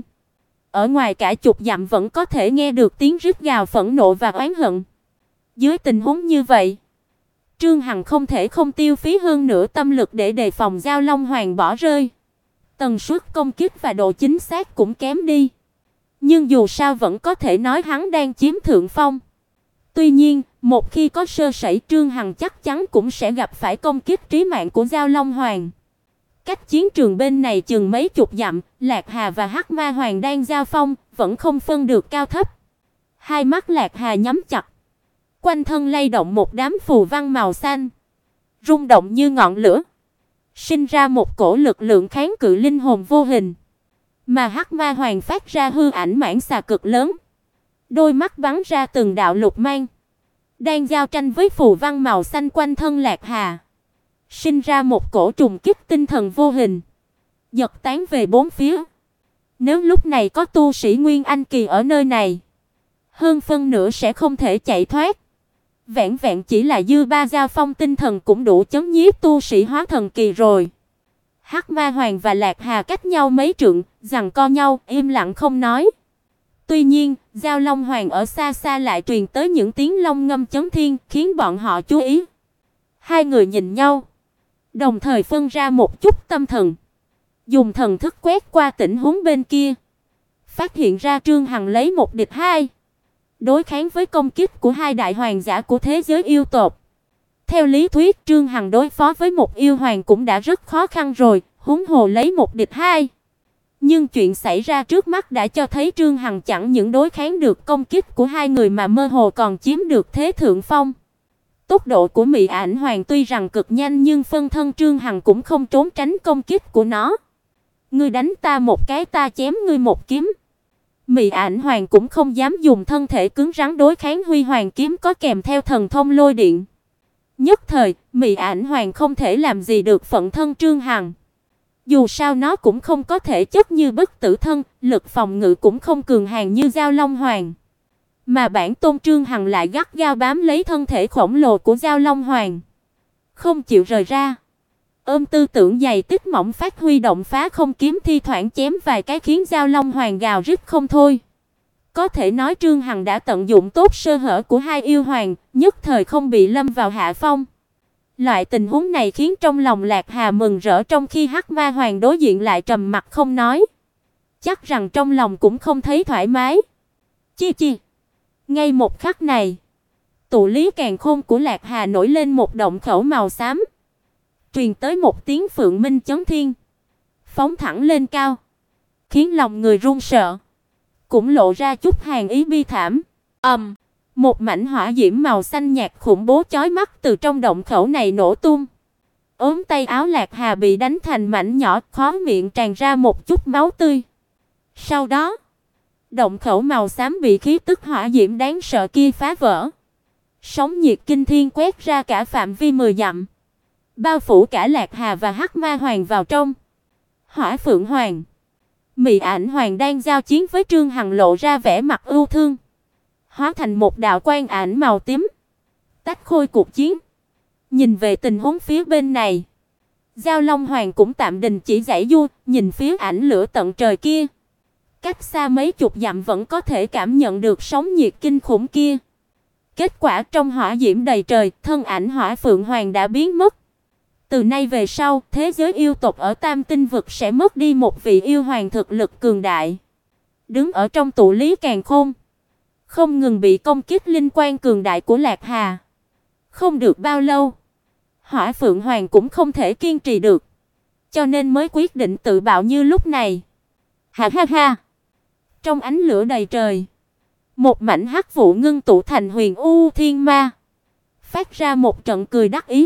Ở ngoài cả chục dặm vẫn có thể nghe được tiếng rít gào phẫn nộ và oán hận. Dưới tình huống như vậy, Trương Hằng không thể không tiêu phí hơn nửa tâm lực để đề phòng Giao Long Hoàng bỏ rơi. Tần suất công kích và độ chính xác cũng kém đi. Nhưng dù sao vẫn có thể nói hắn đang chiếm thượng phong. Tuy nhiên, một khi có sơ sẩy Trương Hằng chắc chắn cũng sẽ gặp phải công kích trí mạng của Giao Long Hoàng. Cách chiến trường bên này chừng mấy chục dặm, Lạc Hà và Hắc Ma Hoàng đang giao phong, vẫn không phân được cao thấp. Hai mắt Lạc Hà nhắm chặt, quanh thân lay động một đám phù văn màu xanh, rung động như ngọn lửa, sinh ra một cổ lực lượng kháng cự linh hồn vô hình. Mà Hắc Ma Hoàng phát ra hư ảnh mãng xà cực lớn, đôi mắt bắn ra từng đạo lục mang, đang giao tranh với phù văn màu xanh quanh thân Lạc Hà, sinh ra một cổ trùng kích tinh thần vô hình, giật tán về bốn phía. Nếu lúc này có tu sĩ Nguyên Anh kỳ ở nơi này, hơn phân nửa sẽ không thể chạy thoát. Vẹn vẹn chỉ là dư ba giao phong tinh thần cũng đủ chấn nhiếp tu sĩ hóa thần kỳ rồi. Hắc Ma Hoàng và Lạc Hà cách nhau mấy trượng, giằng co nhau, im lặng không nói. Tuy nhiên, Giao Long Hoàng ở xa xa lại truyền tới những tiếng long ngâm chấn thiên, khiến bọn họ chú ý. Hai người nhìn nhau, đồng thời phân ra một chút tâm thần, dùng thần thức quét qua tình huống bên kia, phát hiện ra Trương Hằng lấy một địch hai, đối kháng với công kích của hai đại hoàng giả của thế giới yêu tộc. Theo lý thuyết, Trương Hằng đối phó với một yêu hoàng cũng đã rất khó khăn rồi, huống hồ lấy một địch hai. Nhưng chuyện xảy ra trước mắt đã cho thấy Trương Hằng chẳng những đối kháng được công kích của hai người mà mơ hồ còn chiếm được thế thượng phong. Tốc độ của Mị Ảnh Hoàng tuy rằng cực nhanh nhưng phân thân Trương Hằng cũng không trốn tránh công kích của nó. Ngươi đánh ta một cái, ta chém ngươi một kiếm. Mị Ảnh Hoàng cũng không dám dùng thân thể cứng rắn đối kháng Huy Hoàng kiếm có kèm theo thần thông lôi điện. Nhất thời, Mị Ảnh Hoàng không thể làm gì được phận thân Trương Hằng. Dù sao nó cũng không có thể chất như bất tử thân, lực phòng ngự cũng không cường hãn như Giao Long Hoàng. Mà bản tôn Trương Hằng lại gắt gao bám lấy thân thể khổng lồ của Giao Long Hoàng, không chịu rời ra. Ôm tư tưởng dày tích mỏng phát huy động phá không kiếm thi thoảng chém vài cái khiến Giao Long Hoàng gào rít không thôi. Có thể nói Trương Hằng đã tận dụng tốt sơ hở của hai yêu hoàng, nhất thời không bị lâm vào hạ phong. Loại tình huống này khiến trong lòng Lạc Hà mừng rỡ, trong khi Hắc Ma Hoàng đối diện lại trầm mặc không nói. Chắc rằng trong lòng cũng không thấy thoải mái. Chi chi. Ngay một khắc này, tụ lý càn khôn của Lạc Hà nổi lên một động khẩu màu xám. Truyền tới một tiếng phượng minh chấn thiên, phóng thẳng lên cao, khiến lòng người run sợ, cũng lộ ra chút hàn ý bi thảm. Một mảnh hỏa diễm màu xanh nhạt khủng bố chói mắt từ trong động khẩu này nổ tung. Ốm tay áo Lạc Hà bị đánh thành mảnh nhỏ, khóe miệng tràn ra một chút máu tươi. Sau đó, động khẩu màu xám bị khí tức hỏa diễm đáng sợ kia phá vỡ. Sóng nhiệt kinh thiên quét ra cả phạm vi 10 dặm, bao phủ cả Lạc Hà và Hắc Ma Hoàng vào trong. Hỏa Phượng Hoàng, Mị Ảnh Hoàng đang giao chiến với Trương Hằng lộ ra vẻ mặt ưu thương, hóa thành một đạo quang ảnh màu tím, tách khôi cuộc chiến. Nhìn về tình huống phía bên này, Giao Long Hoàng cũng tạm đình chỉ giãy giụa, nhìn phía ảnh lửa tận trời kia. Cách xa mấy chục dặm vẫn có thể cảm nhận được sóng nhiệt kinh khủng kia. Kết quả trong hỏa diễm đầy trời, thân ảnh Hỏa Phượng Hoàng đã biến mất. Từ nay về sau, thế giới yêu tộc ở Tam Tinh vực sẽ mất đi một vị yêu hoàng thực lực cường đại. Đứng ở trong tụ lý càn khôn, không ngừng bị công kích linh quan cường đại của Lạc Hà. Không được bao lâu, Hỏa Phượng Hoàng cũng không thể kiên trì được, cho nên mới quyết định tự bạo như lúc này. Ha ha ha. Trong ánh lửa đầy trời, một mảnh hắc vụ ngưng tụ thành Huyền U Thiên Ma, phát ra một trận cười đắc ý.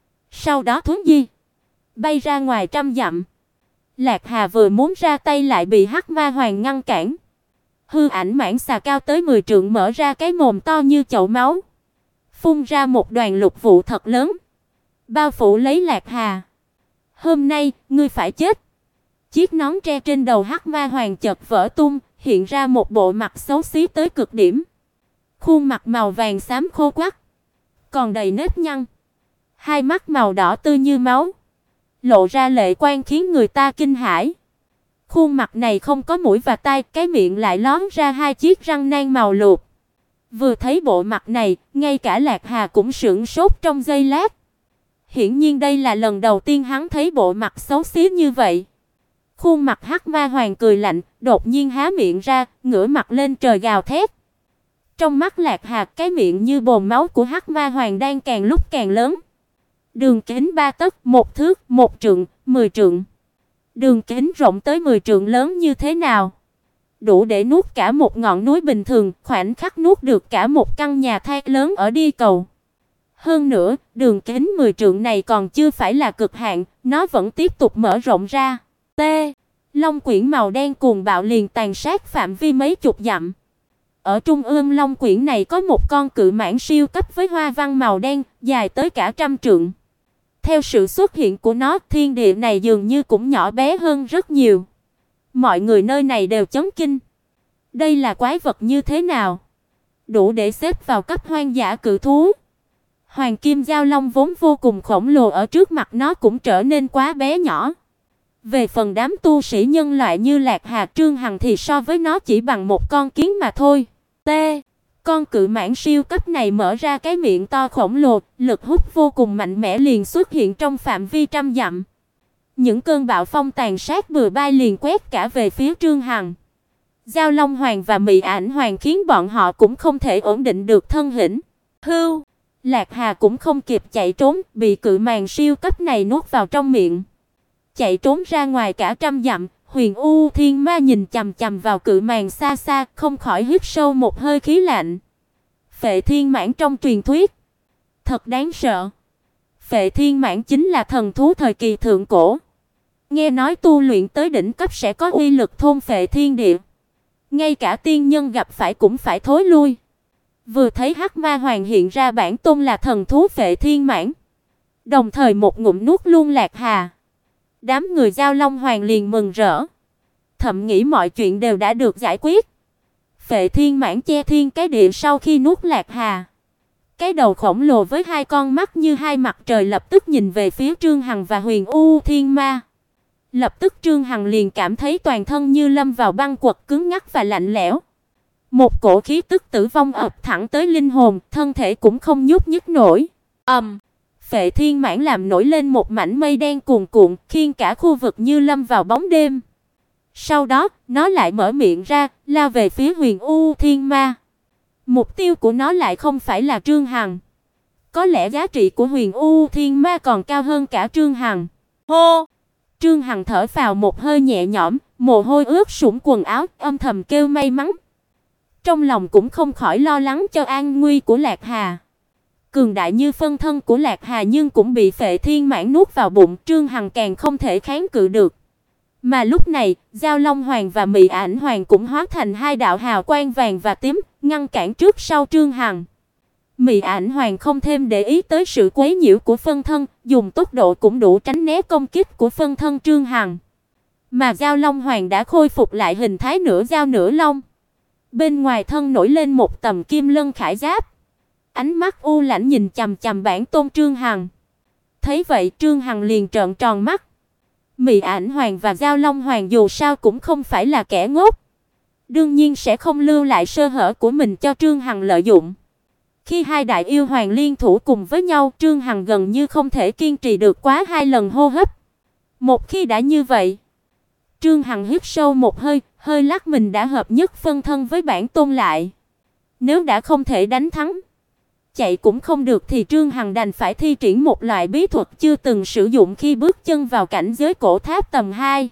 Sau đó thuấn di, bay ra ngoài trăm dặm. Lạc Hà vừa muốn ra tay lại bị Hắc Ma Hoàng ngăn cản. Hư ảnh mãng xà cao tới 10 trượng mở ra cái mồm to như chậu máu, phun ra một đoàn lục vụ thật lớn, bao phủ lấy Lạc Hà. Hôm nay, ngươi phải chết. Chiếc nón tre trên đầu Hắc Ma Hoàng chợt vỡ tung, hiện ra một bộ mặt xấu xí tới cực điểm. Khuôn mặt màu vàng xám khô quắt, còn đầy nếp nhăn. Hai mắt màu đỏ tươi như máu, lộ ra lệ quang khiến người ta kinh hãi. Khuôn mặt này không có mũi và tai, cái miệng lại lóm ra hai chiếc răng nanh màu lục. Vừa thấy bộ mặt này, ngay cả Lạc Hà cũng sững sốt trong giây lát. Hiển nhiên đây là lần đầu tiên hắn thấy bộ mặt xấu xí như vậy. Khuôn mặt Hắc Ma Hoàng cười lạnh, đột nhiên há miệng ra, ngửa mặt lên trời gào thét. Trong mắt Lạc Hà, cái miệng như bồn máu của Hắc Ma Hoàng đang càng lúc càng lớn. Đường kính 3 tấc, 1 thước, 1 trượng, 10 trượng. Đường kính rộng tới 10 trượng lớn như thế nào? Đủ để nuốt cả một ngọn núi bình thường, khoảnh khắc nuốt được cả một căn nhà thai lớn ở Đi Cầu. Hơn nữa, đường kính 10 trượng này còn chưa phải là cực hạn, nó vẫn tiếp tục mở rộng ra. T. Long quyển màu đen cuồng bạo liền tàn sát phạm vi mấy chục dặm. Ở trung ương long quyển này có một con cự mãng siêu cấp với hoa văn màu đen, dài tới cả trăm trượng. Theo sự xuất hiện của nó, thiên địa này dường như cũng nhỏ bé hơn rất nhiều. Mọi người nơi này đều chấn kinh. Đây là quái vật như thế nào? Đủ để xếp vào cấp hoang dã cự thú. Hoàng kim giao long vốn vô cùng khổng lồ ở trước mặt nó cũng trở nên quá bé nhỏ. Về phần đám tu sĩ nhân loại như Lạc Hà, Trương Hằng thì so với nó chỉ bằng một con kiến mà thôi. T. Con cự mãng siêu cấp này mở ra cái miệng to khổng lồ, lực hút vô cùng mạnh mẽ liền xuất hiện trong phạm vi trăm dặm. Những cơn bão phong tàn sát bừa bãi liền quét cả về phía Trương Hằng. Giao Long Hoàng và Mị Ảnh Hoàng khiến bọn họ cũng không thể ổn định được thân hình. Hưu, Lạc Hà cũng không kịp chạy trốn, bị cự mãng siêu cấp này nuốt vào trong miệng. Chạy trốn ra ngoài cả trăm dặm, Huyền U Thiên Ma nhìn chằm chằm vào cự mãng xa xa, không khỏi hít sâu một hơi khí lạnh. Phệ Thiên Mãng trong truyền thuyết, thật đáng sợ. Phệ Thiên Mãng chính là thần thú thời kỳ thượng cổ. Nghe nói tu luyện tới đỉnh cấp sẽ có uy lực thôn phệ thiên địa. Ngay cả tiên nhân gặp phải cũng phải thối lui. Vừa thấy Hắc Ma Hoàng hiện ra bản tôn là thần thú Phệ Thiên Mãng, đồng thời một ngụm nuốt luôn Lạc Hà. Đám người Giao Long Hoàng liền mừng rỡ, thầm nghĩ mọi chuyện đều đã được giải quyết. Phệ Thiên Mãng che thiên cái địa sau khi nuốt Lạc Hà. Cái đầu khổng lồ với hai con mắt như hai mặt trời lập tức nhìn về phía Trương Hằng và Huyền U Thiên Ma. Lập tức Trương Hằng liền cảm thấy toàn thân như lâm vào băng quật cứng ngắc và lạnh lẽo. Một cổ khí tức tử vong ập thẳng tới linh hồn, thân thể cũng không nhúc nhích nổi. Phệ Thiên Mãng làm nổi lên một mảnh mây đen cuồn cuộn, khiến cả khu vực như lâm vào bóng đêm. Sau đó, nó lại mở miệng ra, lao về phía Huyền U Thiên Ma. Mục tiêu của nó lại không phải là Trương Hằng. Có lẽ giá trị của Huyền U Thiên Ma còn cao hơn cả Trương Hằng. Hô! Trương Hằng thở phào một hơi nhẹ nhõm, mồ hôi ướt sũng quần áo, âm thầm kêu may mắn. Trong lòng cũng không khỏi lo lắng cho an nguy của Lạc Hà. Cường đại như phân thân của Lạc Hà nhưng cũng bị Phệ Thiên Mãng nuốt vào bụng, Trương Hằng càng không thể kháng cự được. Mà lúc này, Giao Long Hoàng và Mị Ảnh Hoàng cũng hóa thành hai đạo hào quang vàng và tím, ngăn cản trước sau Trương Hằng. Mị Ảnh Hoàng không thêm để ý tới sự quấy nhiễu của phân thân, dùng tốc độ cũng đủ tránh né công kích của phân thân Trương Hằng. Mà Giao Long Hoàng đã khôi phục lại hình thái nửa dao nửa long. Bên ngoài thân nổi lên một tầm kim lân khải giáp. Ánh mắt u lãnh nhìn chằm chằm bản tôn Trương Hằng. Thấy vậy Trương Hằng liền trợn tròn mắt. Mị Ảnh Hoàng và Giao Long Hoàng dù sao cũng không phải là kẻ ngốc. Đương nhiên sẽ không lưu lại sơ hở của mình cho Trương Hằng lợi dụng. Khi hai đại yêu hoàng liên thủ cùng với nhau, Trương Hằng gần như không thể kiên trì được quá 2 lần hô hấp. Một khi đã như vậy, Trương Hằng hít sâu một hơi, hơi lắc mình đã hợp nhất phân thân với bản tôn lại. Nếu đã không thể đánh thắng, chạy cũng không được thì Trương Hằng đành phải thi triển một loại bí thuật chưa từng sử dụng khi bước chân vào cảnh giới cổ tháp tầng 2.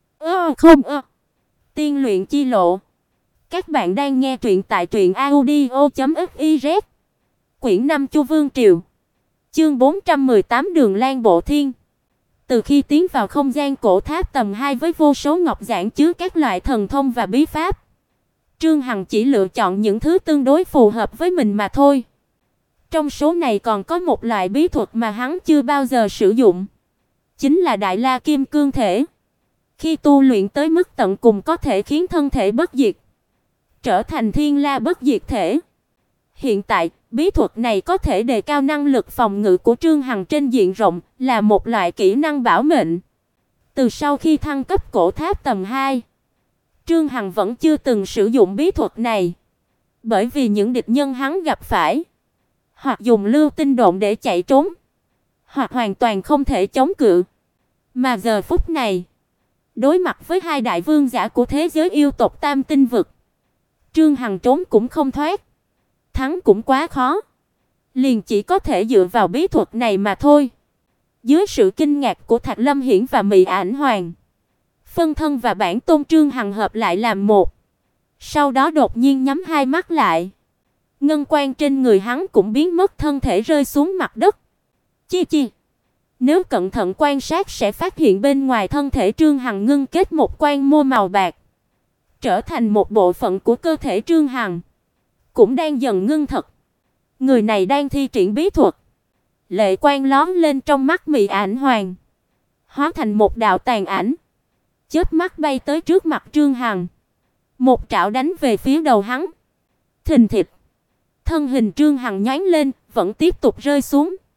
Tiên luyện chi lộ. Các bạn đang nghe truyện tại truyệnaudio.fiz. Quyển 5 Chu Vương Triều. Chương 418 Đường Lan Bộ Thiên. Từ khi tiến vào không gian cổ tháp tầng 2 với vô số ngọc giản chứa các loại thần thông và bí pháp, Trương Hằng chỉ lựa chọn những thứ tương đối phù hợp với mình mà thôi. Trong số này còn có một loại bí thuật mà hắn chưa bao giờ sử dụng, chính là Đại La Kim Cương Thể. Khi tu luyện tới mức tận cùng có thể khiến thân thể bất diệt, trở thành Thiên La Bất Diệt Thể. Hiện tại, bí thuật này có thể đề cao năng lực phòng ngự của Trương Hằng trên diện rộng, là một loại kỹ năng bảo mệnh. Từ sau khi thăng cấp cổ tháp tầng 2, Trương Hằng vẫn chưa từng sử dụng bí thuật này, bởi vì những địch nhân hắn gặp phải, hoặc dùng lưu tinh độn để chạy trốn, hoặc hoàn toàn không thể chống cự. Mà giờ phút này, đối mặt với hai đại vương giả của thế giới yêu tộc Tam Tinh vực, Trương Hằng trốn cũng không thoát, thắng cũng quá khó, liền chỉ có thể dựa vào bí thuật này mà thôi. Dưới sự kinh ngạc của Thạch Lâm Hiển và Mị Ảnh Hoàng, phân thân và bản tôn Trương Hằng hợp lại làm một. Sau đó đột nhiên nhắm hai mắt lại, ngân quang trên người hắn cũng biến mất, thân thể rơi xuống mặt đất. Chi. Nếu cẩn thận quan sát sẽ phát hiện bên ngoài thân thể Trương Hằng ngưng kết một quang mô màu bạc, trở thành một bộ phận của cơ thể Trương Hằng, cũng đang dần ngưng thật. Người này đang thi triển bí thuật. Lệ quang lóe lên trong mắt Mị Ảnh Hoàng, hóa thành một đạo tàn ảnh, chớp mắt bay tới trước mặt Trương Hằng, một trảo đánh về phía đầu hắn. Thình thịch, thân hình Trương Hằng nhoáng lên, vẫn tiếp tục rơi xuống.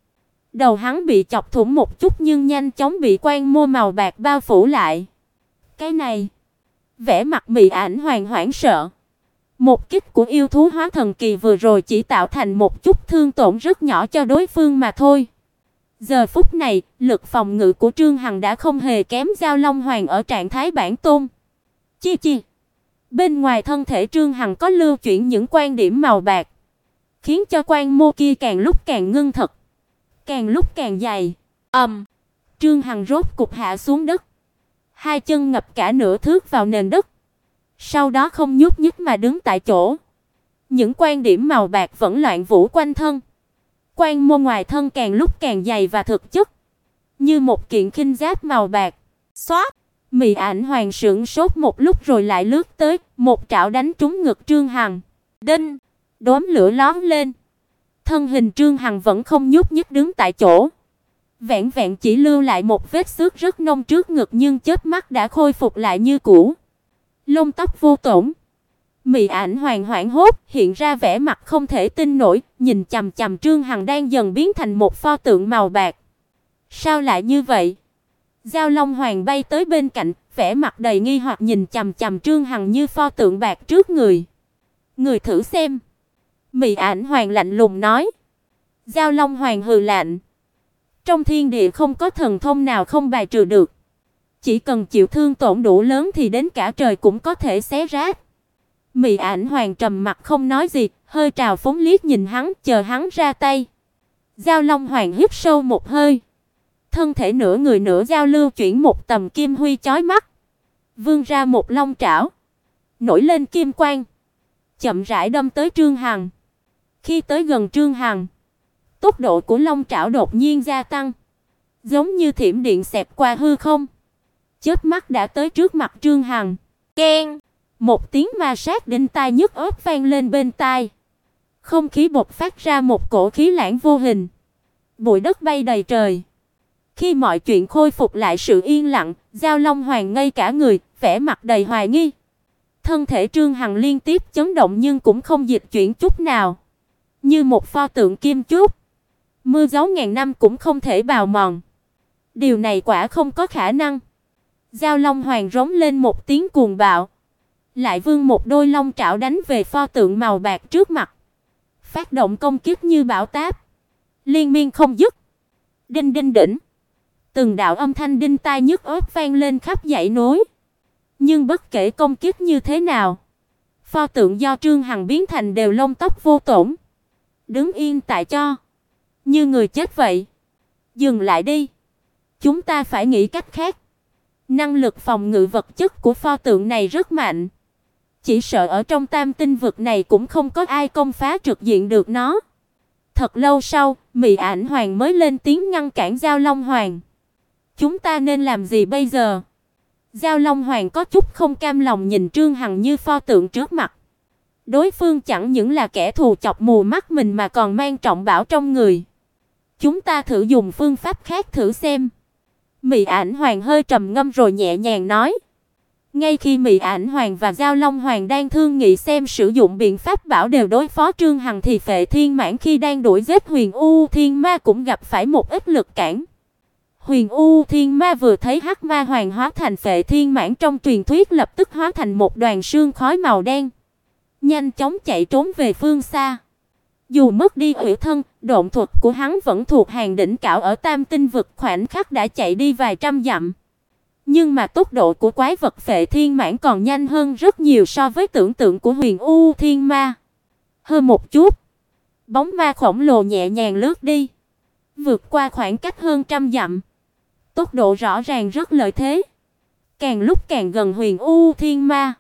Đầu hắn bị chọc thủng một chút nhưng nhanh chóng bị quang mô màu bạc bao phủ lại. Cái này, vẻ mặt Mị Ảnh Hoàng hoảng sợ. Một kích của yêu thú hóa thần kỳ vừa rồi chỉ tạo thành một chút thương tổn rất nhỏ cho đối phương mà thôi. Giờ phút này, lực phòng ngự của Trương Hằng đã không hề kém Giao Long Hoàng ở trạng thái bản tôn. Chi chi. Bên ngoài thân thể Trương Hằng có lưu chuyển những quan điểm màu bạc, khiến cho quan mô kia càng lúc càng ngưng thật, càng lúc càng dày. Trương Hằng rốt cục hạ xuống đất, hai chân ngập cả nửa thước vào nền đất. Sau đó không nhúc nhích mà đứng tại chỗ. Những quan điểm màu bạc vẫn loạn vũ quanh thân. Quan mô ngoài thân càng lúc càng dày và thực chất, như một kiện khinh giáp màu bạc. Xoát, Mị Ảnh Hoàng sững sốt một lúc rồi lại lướt tới, một trảo đánh trúng ngực Trương Hằng. Đinh, đốm lửa lóe lên. Thân hình Trương Hằng vẫn không nhúc nhích đứng tại chỗ, vẹn vẹn chỉ lưu lại một vết xước rất nông trước ngực nhưng chớp mắt đã khôi phục lại như cũ. Lông tóc vô tổn. Mị Ảnh Hoàng hoảng hốt, hiện ra vẻ mặt không thể tin nổi, nhìn chằm chằm Trương Hằng đang dần biến thành một pho tượng màu bạc. Sao lại như vậy? Giao Long Hoàng bay tới bên cạnh, vẻ mặt đầy nghi hoặc nhìn chằm chằm Trương Hằng như pho tượng bạc trước người. Người thử xem. Mị Ảnh Hoàng lạnh lùng nói. Giao Long Hoàng hừ lạnh. Trong thiên địa không có thần thông nào không bài trừ được. Chỉ cần chịu thương tổn đủ lớn thì đến cả trời cũng có thể xé rách. Mị Ảnh Hoàng trầm mặt không nói gì, hơi trào phúng liếc nhìn hắn, chờ hắn ra tay. Giao Long Hoàng hít sâu một hơi. Thân thể nửa người nửa giao lưu chuyển một tầm kim huy chói mắt, vươn ra một long trảo, nổi lên kim quang, chậm rãi đâm tới Trương Hằng. Khi tới gần Trương Hằng, tốc độ của long trảo đột nhiên gia tăng, giống như thiểm điện xẹt qua hư không, chớp mắt đã tới trước mặt Trương Hằng. Keng, một tiếng ma sát đinh tai nhức óc vang lên bên tai. Không khí bộc phát ra một cổ khí lãng vô hình, bụi đất bay đầy trời. Khi mọi chuyện khôi phục lại sự yên lặng, Giao Long Hoàng ngây cả người, vẻ mặt đầy hoài nghi. Thân thể Trương Hằng liên tiếp chấn động nhưng cũng không dịch chuyển chút nào, như một pho tượng kim chúc. Mưa gió ngàn năm cũng không thể bào mòn. Điều này quả không có khả năng. Giao Long Hoàng rống lên một tiếng cuồng bạo, lại vươn một đôi long trảo đánh về pho tượng màu bạc trước mặt, phát động công kích như bão táp, liên miên không dứt. Đinh đinh đỉnh. Từng đạo âm thanh đinh tai nhức óc vang lên khắp dãy núi. Nhưng bất kể công kích như thế nào, pho tượng do Trương Hằng biến thành đều lông tóc vô tổn, đứng yên tại chỗ, như người chết vậy. Dừng lại đi, chúng ta phải nghĩ cách khác. Năng lực phòng ngự vật chất của pho tượng này rất mạnh, chỉ sợ ở trong tam tinh vực này cũng không có ai công phá trực diện được nó. Thật lâu sau, Mị Ảnh Hoàng mới lên tiếng ngăn cản Giao Long Hoàng. Chúng ta nên làm gì bây giờ? Giao Long Hoàng có chút không cam lòng nhìn Trương Hằng như pho tượng trước mặt. Đối phương chẳng những là kẻ thù chọc mù mắt mình mà còn mang trọng bảo trong người. Chúng ta thử dùng phương pháp khác thử xem. Mị Ảnh Hoàng hơi trầm ngâm rồi nhẹ nhàng nói. Ngay khi Mị Ảnh Hoàng và Giao Long Hoàng đang thương nghị xem sử dụng biện pháp bảo đều đối phó Trương Hằng thì Phệ Thiên Mãn khi đang đuổi giết Huyền U Thiên Ma cũng gặp phải một ít lực cản. Huyền U Thiên Ma vừa thấy Hắc Ma Hoàng hóa thành Phệ Thiên Mãn trong truyền thuyết lập tức hóa thành một đoàn sương khói màu đen, nhanh chóng chạy trốn về phương xa. Dù mất đi ủy thân, độn thuật của hắn vẫn thuộc hàng đỉnh cao ở Tam Tinh vực, khoảnh khắc đã chạy đi vài trăm dặm. Nhưng mà tốc độ của quái vật Phệ Thiên Mãn còn nhanh hơn rất nhiều so với tưởng tượng của Huyền U Thiên Ma. Hơn một chút, bóng ma khổng lồ nhẹ nhàng lướt đi, vượt qua khoảng cách hơn trăm dặm. Tốc độ rõ ràng rất lợi thế, càng lúc càng gần Huyền U Thiên Ma.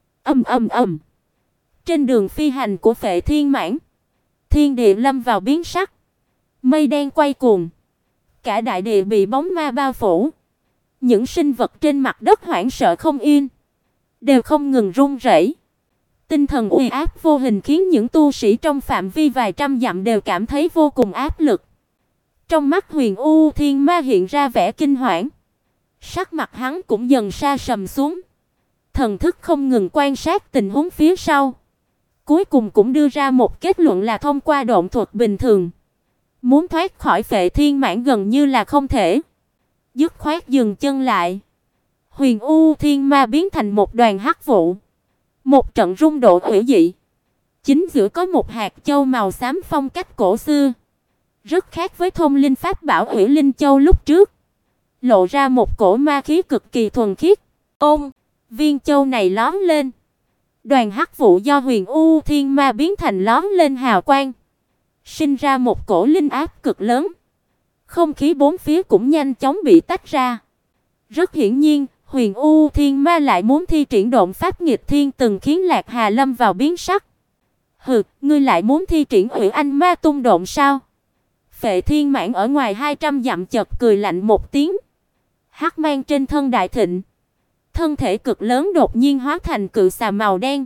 Trên đường phi hành của Phệ Thiên Mãn, thiên địa lâm vào biến sắc, mây đen quay cuồng, cả đại địa bị bóng ma bao phủ. Những sinh vật trên mặt đất hoảng sợ không yên, đều không ngừng run rẩy. Tinh thần uy áp vô hình khiến những tu sĩ trong phạm vi vài trăm dặm đều cảm thấy vô cùng áp lực. Trong mắt Huyền U Thiên Ma hiện ra vẻ kinh hoảng, sắc mặt hắn cũng dần sa sầm xuống, thần thức không ngừng quan sát tình huống phía sau. Cuối cùng cũng đưa ra một kết luận là thông qua độn thuật bình thường, Muốn thoát khỏi Phệ Thiên Mãn gần như là không thể. Dứt khoát dừng chân lại. Huyền U Thiên Ma biến thành một đoàn hắc vụ. Một trận rung động hủy dị. Chính giữa có một hạt châu màu xám phong cách cổ xưa, rất khác với thông linh pháp bảo Hủy Linh Châu lúc trước, lộ ra một cổ ma khí cực kỳ thuần khiết. Ôm, viên châu này lóe lên. Đoàn hắc vụ do Huyền U Thiên Ma biến thành lóe lên hào quang, sinh ra một cổ linh áp cực lớn. Không khí bốn phía cũng nhanh chóng bị tách ra. Rất hiển nhiên, Huyền U Thiên Ma lại muốn thi triển độn pháp nghịch thiên, từng khiến Lạc Hà lâm vào biến sắc. Hừ, ngươi lại muốn thi triển Hủy Anh Ma Tung Độn sao? Phệ Thiên Mãn ở ngoài 200 dặm chợt cười lạnh một tiếng. Hắc mang trên thân đại thịnh, thân thể cực lớn đột nhiên hóa thành cự xà màu đen,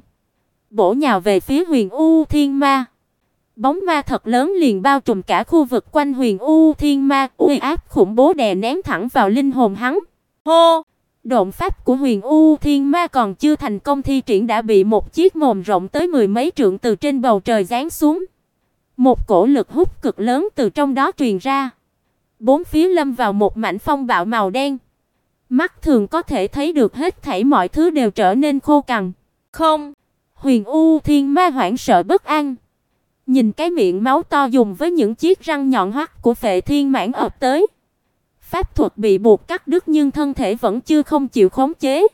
bổ nhào về phía Huyền U Thiên Ma. Bóng ma thật lớn liền bao trùm cả khu vực quanh Huyền U Thiên Ma, uy áp khủng bố đè nén thẳng vào linh hồn hắn. Hô! Độn pháp của Huyền U Thiên Ma còn chưa thành công thi triển đã bị một chiếc mồm rộng tới mười mấy trượng từ trên bầu trời giáng xuống. Một cổ lực hút cực lớn từ trong đó truyền ra. Bốn phía lâm vào một mảnh phong bạo màu đen. Mắt thường có thể thấy được hết thảy mọi thứ đều trở nên khô cằn. Không! Huyền U Thiên Ma hoảng sợ bất an. Nhìn cái miệng máu to dùng với những chiếc răng nhọn hoắt của Phệ Thiên Mãn ập tới. Pháp thuật bị buộc cắt đứt nhưng thân thể vẫn chưa không chịu khống chế,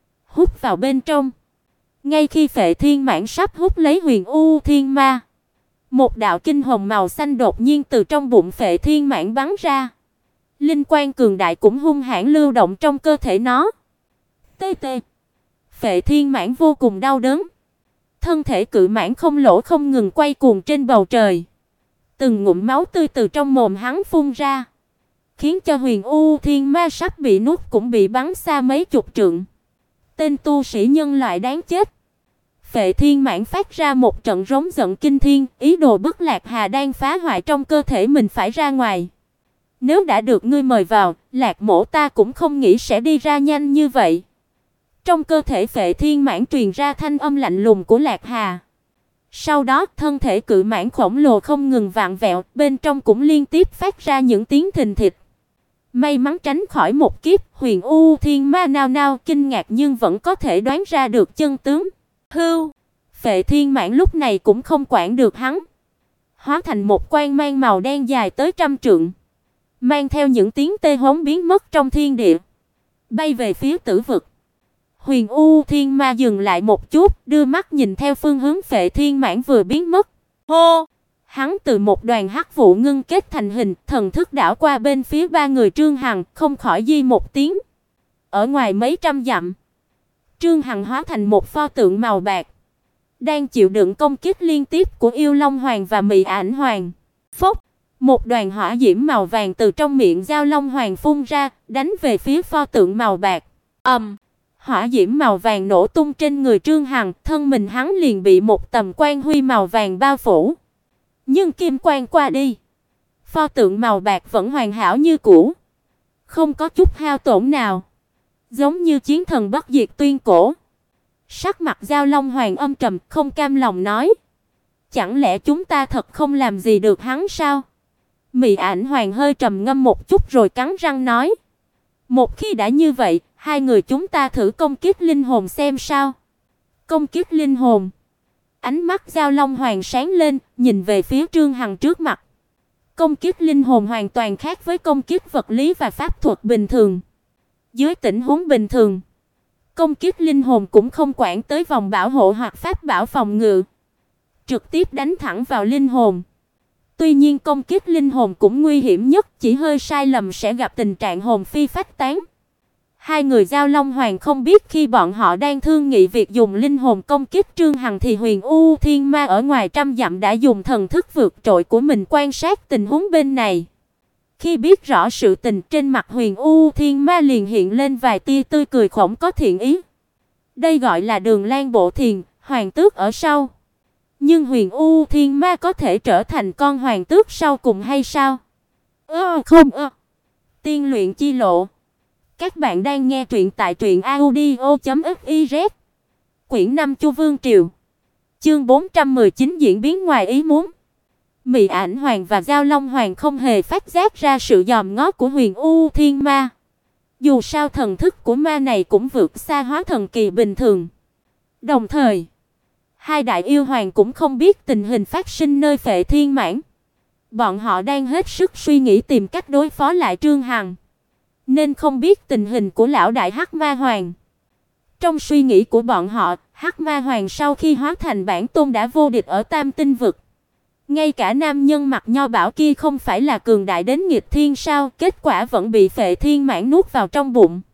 hút vào bên trong. Ngay khi Phệ Thiên Mãn sắp hút lấy Huyền U Thiên Ma, một đạo kinh hồng màu xanh đột nhiên từ trong bụng Phệ Thiên Mãn bắn ra. Linh quang cường đại cũng hung hãn lưu động trong cơ thể nó. Tê tê. Phệ Thiên Mãn vô cùng đau đớn. Thân thể cự mãn không lỗ không ngừng quay cuồng trên bầu trời. Từng ngụm máu tươi từ trong mồm hắn phun ra, khiến cho Huyền U Thiên Ma sắp bị nuốt cũng bị bắn xa mấy chục trượng. Tên tu sĩ nhân loại đáng chết. Phệ Thiên Mãn phát ra một trận rống giận kinh thiên, ý đồ bức Lạc Hà đang phá hoại trong cơ thể mình phải ra ngoài. Nếu đã được ngươi mời vào, Lạc mỗ ta cũng không nghĩ sẽ đi ra nhanh như vậy. Trong cơ thể Phệ Thiên Mãn truyền ra thanh âm lạnh lùng của Lạc Hà. Sau đó, thân thể cự mãn khổng lồ không ngừng vặn vẹo, bên trong cũng liên tiếp phát ra những tiếng thình thịch. May mắn tránh khỏi một kiếp, Huyền U Thiên Ma nao nao kinh ngạc nhưng vẫn có thể đoán ra được chân tướng. Hưu, Phệ Thiên Mãn lúc này cũng không quản được hắn, hóa thành một quang mang màu đen dài tới trăm trượng, mang theo những tiếng tê hống biến mất trong thiên địa, bay về phía tử vực. Huyền U Thiên Ma dừng lại một chút, đưa mắt nhìn theo phương hướng Phệ Thiên Mãn vừa biến mất. Hô! Hắn từ một đoàn hắc vụ ngưng kết thành hình, thần thức đảo qua bên phía ba người Trương Hằng, không khỏi di một tiếng. Ở ngoài mấy trăm dặm, Trương Hằng hóa thành một pho tượng màu bạc, đang chịu đựng công kích liên tiếp của Yêu Long Hoàng và Mị Ảnh Hoàng. Phốc! Một đoàn hỏa diễm màu vàng từ trong miệng Giao Long Hoàng phun ra, đánh về phía pho tượng màu bạc. Hỏa diễm màu vàng nổ tung trên người Trương Hằng, thân mình hắn liền bị một tầm quang huy màu vàng bao phủ. Nhưng kim quang qua đi, pho tượng màu bạc vẫn hoàn hảo như cũ, không có chút hao tổn nào, giống như chiến thần bất diệt tuyên cổ. Sắc mặt Giao Long Hoàng âm trầm, không cam lòng nói: "Chẳng lẽ chúng ta thật không làm gì được hắn sao?" Mị Ảnh Hoàng hơi trầm ngâm một chút rồi cắn răng nói: "Một khi đã như vậy, hai người chúng ta thử công kích linh hồn xem sao." Công kích linh hồn? Ánh mắt Giao Long Hoàng sáng lên, nhìn về phía Trương Hằng trước mặt. Công kích linh hồn hoàn toàn khác với công kích vật lý và pháp thuật bình thường. Dưới tình huống bình thường, công kích linh hồn cũng không quản tới vòng bảo hộ hoặc pháp bảo phòng ngự, trực tiếp đánh thẳng vào linh hồn. Tuy nhiên công kích linh hồn cũng nguy hiểm nhất, chỉ hơi sai lầm sẽ gặp tình trạng hồn phi phách tán. Hai người Giao Long Hoàng không biết khi bọn họ đang thương nghị việc dùng linh hồn công kích Trương Hằng thì Huyền U Thiên Ma ở ngoài trăm dặm đã dùng thần thức vượt trội của mình quan sát tình huống bên này. Khi biết rõ sự tình, trên mặt Huyền U Thiên Ma liền hiện lên vài tia tươi cười khổng có thiện ý. Đây gọi là Đường Lan Bộ Thiền, hoàng tước ở sau. Nhưng Huyền U Thiên Ma có thể trở thành con hoàng tước sau cùng hay sao? Không. Tiên luyện chi lộ. Các bạn đang nghe truyện tại truyệnaudio.fiz. Quyển 5 Chu Vương Triều. Chương 419 diễn biến ngoài ý muốn. Mị Ảnh Hoàng và Giao Long Hoàng không hề phát giác ra sự dòm ngó của Huyền U Thiên Ma. Dù sao thần thức của ma này cũng vượt xa hóa thần kỳ bình thường. Đồng thời, hai đại yêu hoàng cũng không biết tình hình phát sinh nơi Phệ Thiên Mãn. Bọn họ đang hết sức suy nghĩ tìm cách đối phó lại Trương Hằng, nên không biết tình hình của lão đại Hắc Ma Hoàng. Trong suy nghĩ của bọn họ, Hắc Ma Hoàng sau khi hóa thành bản tôn đã vô địch ở Tam Tinh vực. Ngay cả nam nhân mặc nho bảo kia không phải là cường đại đến nghịch thiên sao, kết quả vẫn bị Phệ Thiên Mãn nuốt vào trong bụng.